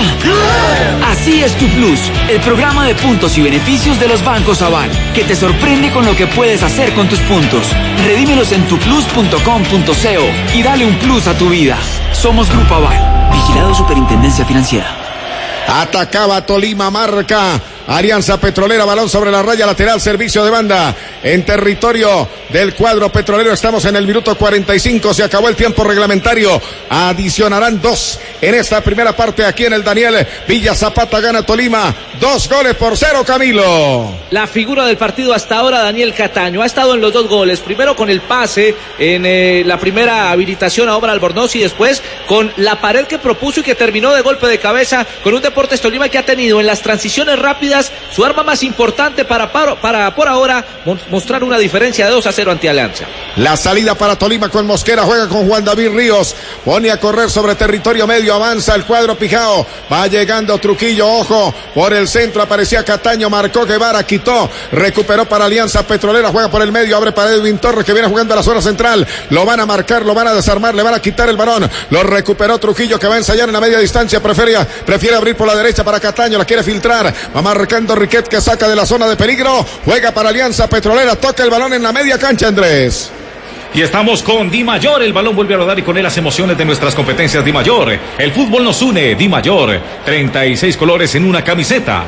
Así es Tu Plus, el programa de puntos y beneficios de los bancos Aval, que te sorprende con lo que puedes hacer con tus puntos. Redímelos en tu plus punto com punto co y dale un plus a tu vida. Somos Grupo Aval, vigilado Superintendencia Financiera. Atacaba Tolima, marca Alianza Petrolera, balón sobre la raya lateral, servicio de banda en territorio del cuadro petrolero. Estamos en el minuto cuarenta y cinco, se acabó el tiempo reglamentario. Adicionarán dos en esta primera parte aquí en el Daniel Villa Zapata. Gana Tolima, dos goles por cero, Camilo. La figura del partido hasta ahora, Daniel Cataño, ha estado en los dos goles, primero con el pase en eh, la primera habilitación a Omar Albornoz y después con la pared que propuso y que terminó de golpe de cabeza con un Deportes Tolima que ha tenido en las transiciones rápidas su arma más importante para, para, para por ahora mostrar una diferencia de dos a cero ante Alianza. La salida para Tolima con Mosquera, juega con Juan David Ríos, pone a correr sobre territorio medio, avanza el cuadro Pijao, va llegando Trujillo, ojo, por el centro aparecía Cataño, marcó Guevara, quitó, recuperó para Alianza Petrolera, juega por el medio, abre para Edwin Torres, que viene jugando a la zona central, lo van a marcar, lo van a desarmar, le van a quitar el balón, lo recuperó Trujillo, que va a ensayar en la media distancia, prefiere, prefiere abrir por la derecha para Cataño, la quiere filtrar, va marcando Riquet, que saca de la zona de peligro, juega para Alianza Petrolera, toca el balón en la media cancha, Andrés. Y estamos con Di Mayor, el balón vuelve a rodar y con él las emociones de nuestras competencias. Di Mayor, el fútbol nos une. Di Mayor, treinta y seis colores en una camiseta.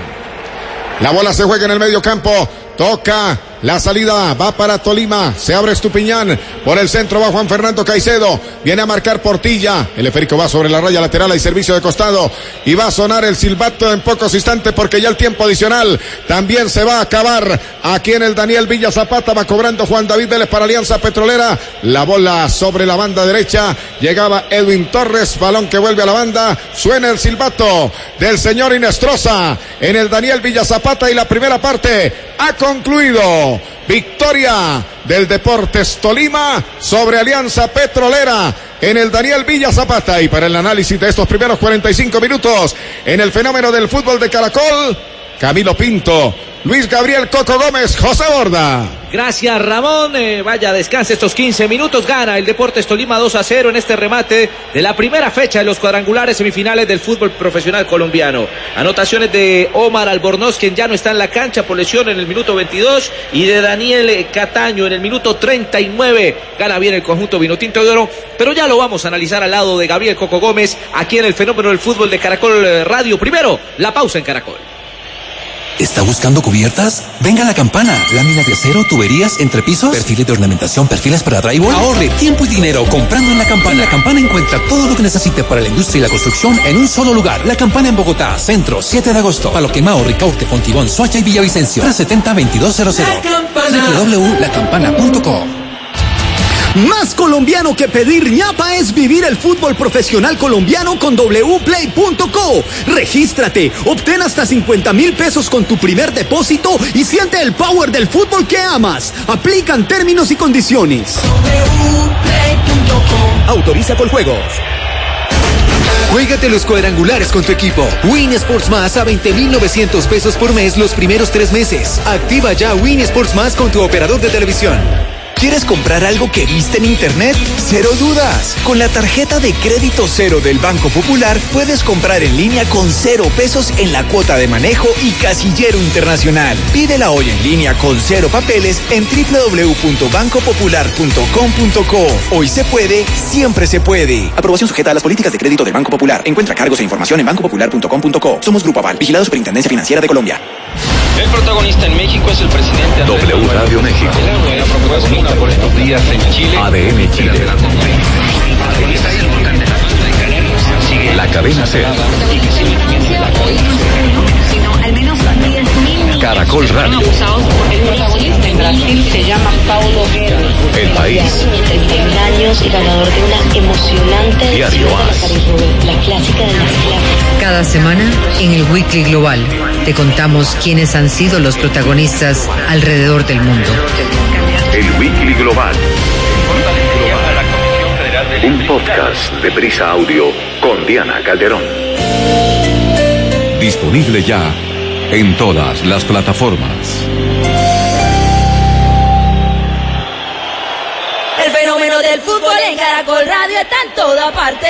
La bola se juega en el medio campo, toca la salida, va para Tolima, se abre Estupiñán, por el centro va Juan Fernando Caicedo, viene a marcar Portilla, el esférico va sobre la raya lateral, hay servicio de costado y va a sonar el silbato en pocos instantes porque ya el tiempo adicional también se va a acabar aquí en el Daniel Villa Zapata. Va cobrando Juan David Vélez para Alianza Petrolera, la bola sobre la banda derecha, llegaba Edwin Torres, balón que vuelve a la banda, suena el silbato del señor Inestrosa en el Daniel Villa Zapata y la primera parte ha concluido. Victoria del Deportes Tolima sobre Alianza Petrolera en el Daniel Villa Zapata. Y para el análisis de estos primeros cuarenta y cinco minutos en el fenómeno del fútbol de Caracol, Camilo Pinto, Luis Gabriel Coco Gómez, José Borda. Gracias, Ramón. Eh, vaya, descanse estos quince minutos. Gana el Deportes Tolima dos a cero en este remate de la primera fecha de los cuadrangulares semifinales del fútbol profesional colombiano. Anotaciones de Omar Albornoz, quien ya no está en la cancha por lesión en el minuto veintidós, y de Daniel Cataño en el minuto treinta y nueve. Gana bien el conjunto Vinotinto de Oro, pero ya lo vamos a analizar al lado de Gabriel Coco Gómez, aquí en el Fenómeno del Fútbol de Caracol Radio. Primero, la pausa en Caracol. ¿Está buscando cubiertas? Venga a La Campana. Láminas de acero, tuberías, entrepisos, perfiles de ornamentación, perfiles para drywall. Ahorre tiempo y dinero comprando en La Campana. En La Campana encuentra todo lo que necesite para la industria y la construcción en un solo lugar. La Campana en Bogotá, Centro, siete de agosto. Paloquemao, Ricaurte, Fontibón, Soacha y Villavicencio. tres setenta, veintidós cero cero. doble u doble u doble u punto la campana punto com. Más colombiano que pedir ñapa es vivir el fútbol profesional colombiano con w play punto co. Regístrate, obtén hasta cincuenta mil pesos con tu primer depósito y siente el power del fútbol que amas. Aplican términos y condiciones. w play punto com. Autoriza con juegos. Juégate los cuadrangulares con tu equipo. Win Sports Más a veinte mil novecientos pesos por mes los primeros tres meses. Activa ya Win Sports Más con tu operador de televisión. ¿Quieres comprar algo que viste en internet? Cero dudas. Con la tarjeta de crédito cero del Banco Popular puedes comprar en línea con cero pesos en la cuota de manejo y casillero internacional. Pídela hoy en línea con cero papeles en doble u doble u doble u punto banco popular punto com punto co. Hoy se puede, siempre se puede. Aprobación sujeta a las políticas de crédito del Banco Popular. Encuentra cargos e información en banco popular punto com punto co. Somos Grupo Aval, vigilado Superintendencia Financiera de Colombia. El protagonista en México es el presidente Andrés W Radio México. La protagonista por estos días en Chile. A D N Chile. La cadena C. Caracol Radio. El protagonista en Brasil se llama Paulo Guerra. El País. Tiene treinta y un años y ganador de una emocionante Diario As. la clásica de las clásicas. Cada semana, en el Weekly Global, te contamos quiénes han sido los protagonistas alrededor del mundo. El Weekly Global. Un podcast de Prisa Audio con Diana Calderón. Disponible ya en todas las plataformas. El fenómeno del fútbol en Caracol Radio está en toda parte.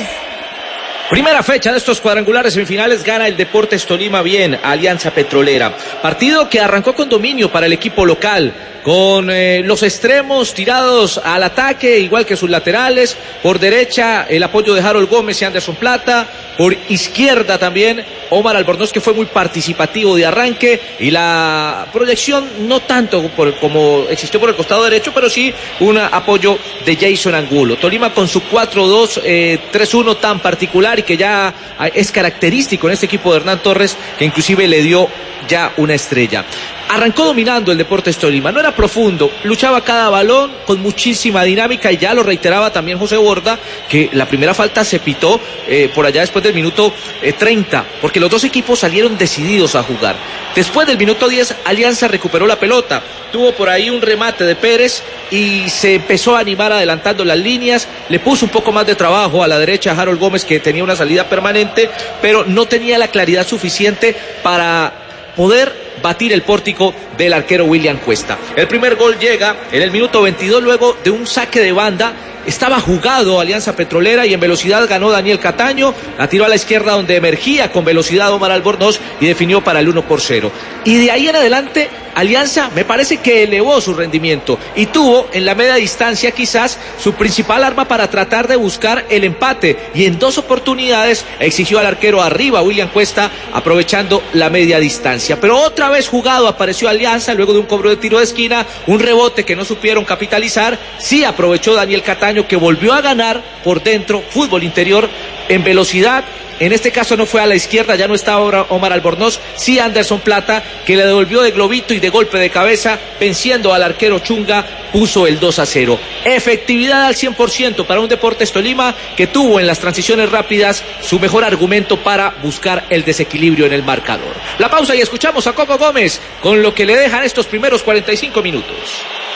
Primera fecha de estos cuadrangulares semifinales, gana el Deportes Tolima bien, Alianza Petrolera. Partido que arrancó con dominio para el equipo local, con eh, los extremos tirados al ataque, igual que sus laterales. Por derecha, el apoyo de Harold Gómez y Anderson Plata. Por izquierda también, Omar Albornoz, que fue muy participativo de arranque. Y la proyección no tanto por, como existió por el costado derecho, pero sí un apoyo de Jason Angulo. Tolima con su cuatro dos tres uno tan particular y que ya es característico en este equipo de Hernán Torres, que inclusive le dio ya una estrella. Arrancó dominando el Deportes Tolima, no era profundo, luchaba cada balón con muchísima dinámica, y ya lo reiteraba también José Borda, que la primera falta se pitó eh, por allá después del minuto eh, treinta, porque los dos equipos salieron decididos a jugar. Después del minuto diez, Alianza recuperó la pelota, tuvo por ahí un remate de Pérez y se empezó a animar adelantando las líneas, le puso un poco más de trabajo a la derecha a Harold Gómez, que tenía una salida permanente, pero no tenía la claridad suficiente para poder batir el pórtico del arquero William Cuesta. El primer gol llega en el minuto veintidós luego de un saque de banda. Estaba jugado Alianza Petrolera y en velocidad ganó Daniel Cataño, la tiró a la izquierda donde emergía con velocidad Omar Albornoz y definió para el uno por cero. Y de ahí en adelante Alianza me parece que elevó su rendimiento y tuvo en la media distancia quizás su principal arma para tratar de buscar el empate, y en dos oportunidades exigió al arquero arriba William Cuesta, aprovechando la media distancia. Pero otra vez jugado apareció Alianza luego de un cobro de tiro de esquina, un rebote que no supieron capitalizar. Sí aprovechó Daniel Cataño, que volvió a ganar por dentro, fútbol interior en velocidad. En este caso no fue a la izquierda, ya no estaba Omar Albornoz, sí Anderson Plata, que le devolvió de globito y de golpe de cabeza, venciendo al arquero Chunga, puso el dos a cero. Efectividad al cien por ciento para un Deportes Tolima que tuvo en las transiciones rápidas su mejor argumento para buscar el desequilibrio en el marcador. La pausa y escuchamos a Coco Gómez con lo que le dejan estos primeros cuarenta y cinco minutos.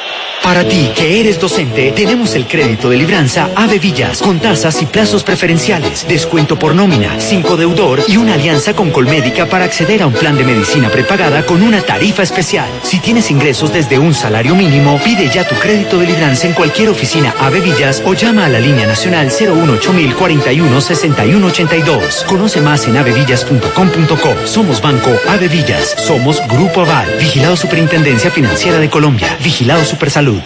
Para ti, que eres docente, tenemos el crédito de libranza Ave Villas, con tasas y plazos preferenciales, descuento por nómina, cinco deudor y una alianza con Colmédica para acceder a un plan de medicina prepagada con una tarifa especial. Si tienes ingresos desde un salario mínimo, pide ya tu crédito de libranza en cualquier oficina Ave Villas o llama a la línea nacional cero uno ocho mil cuarenta y uno sesenta y uno ochenta y dos. Conoce más en avevillas punto com punto co. Somos Banco Ave Villas. Somos Grupo Aval. Vigilado Superintendencia Financiera de Colombia. Vigilado Supersalud.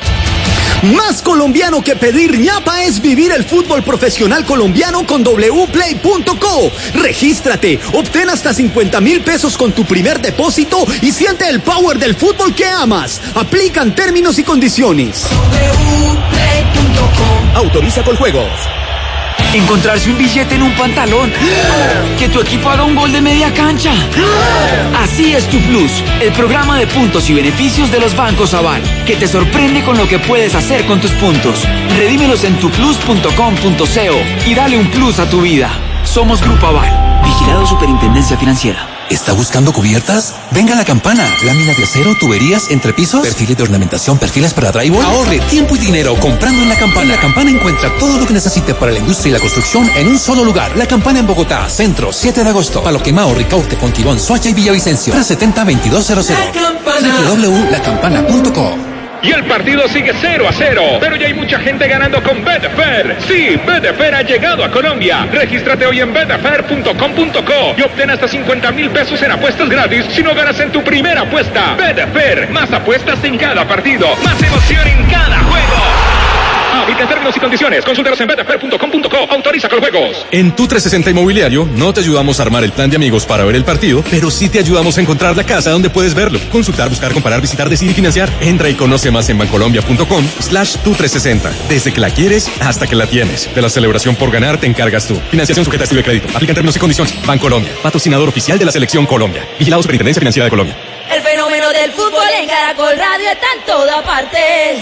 Más colombiano que pedir ñapa es vivir el fútbol profesional colombiano con w play punto co. Regístrate, obtén hasta cincuenta mil pesos con tu primer depósito y siente el power del fútbol que amas. Aplican términos y condiciones. w play punto com. Autoriza Coljuegos. Encontrarse un billete en un pantalón. Que tu equipo haga un gol de media cancha. Así es Tu Plus, el programa de puntos y beneficios de los bancos Aval, que te sorprende con lo que puedes hacer con tus puntos. Redímelos en tu plus punto com punto co y dale un plus a tu vida. Somos Grupo Aval, vigilado Superintendencia Financiera. ¿Está buscando cubiertas? Venga a La Campana. Láminas de acero, tuberías, entrepisos, perfiles de ornamentación, perfiles para drywall. Ahorre tiempo y dinero comprando en La Campana. En La Campana encuentra todo lo que necesite para la industria y la construcción en un solo lugar. La Campana en Bogotá, Centro, siete de agosto. Palo Quemao, Ricaurte, Fontibón, Soacha y Villavicencio. tres setenta, veintidós cero cero. doble u doble u doble u punto la campana punto com. Y el partido sigue cero a cero, pero ya hay mucha gente ganando con Betfair. Sí, Betfair ha llegado a Colombia. Regístrate hoy en betfair punto com punto co y obtén hasta cincuenta mil pesos en apuestas gratis si no ganas en tu primera apuesta. Betfair, más apuestas en cada partido, más emoción en cada juego. Aplica términos y condiciones. Consúltalos en betfair punto com punto co. Autoriza con juegos. En Tu trescientos sesenta Inmobiliario no te ayudamos a armar el plan de amigos para ver el partido, pero sí te ayudamos a encontrar la casa donde puedes verlo. Consultar, buscar, comparar, visitar, decidir y financiar. Entra y conoce más en bancolombia punto com slash tu trescientos sesenta. Desde que la quieres hasta que la tienes. De la celebración por ganar te encargas tú. Financiación sujeta a estudio de crédito. Aplica términos y condiciones. Bancolombia, patrocinador oficial de la Selección Colombia. Vigilado Superintendencia Financiera de Colombia. El fenómeno del fútbol en Caracol Radio está en toda parte.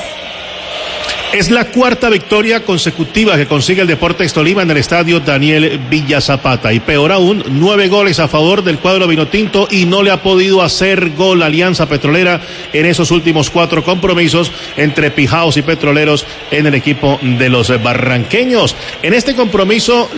Es la cuarta victoria consecutiva que consigue el Deportes Tolima en el estadio Daniel Villa Zapata. Y peor aún, nueve goles a favor del cuadro vinotinto y no le ha podido hacer gol a Alianza Petrolera en esos últimos cuatro compromisos entre Pijaos y Petroleros en el equipo de los barranqueños. En este compromiso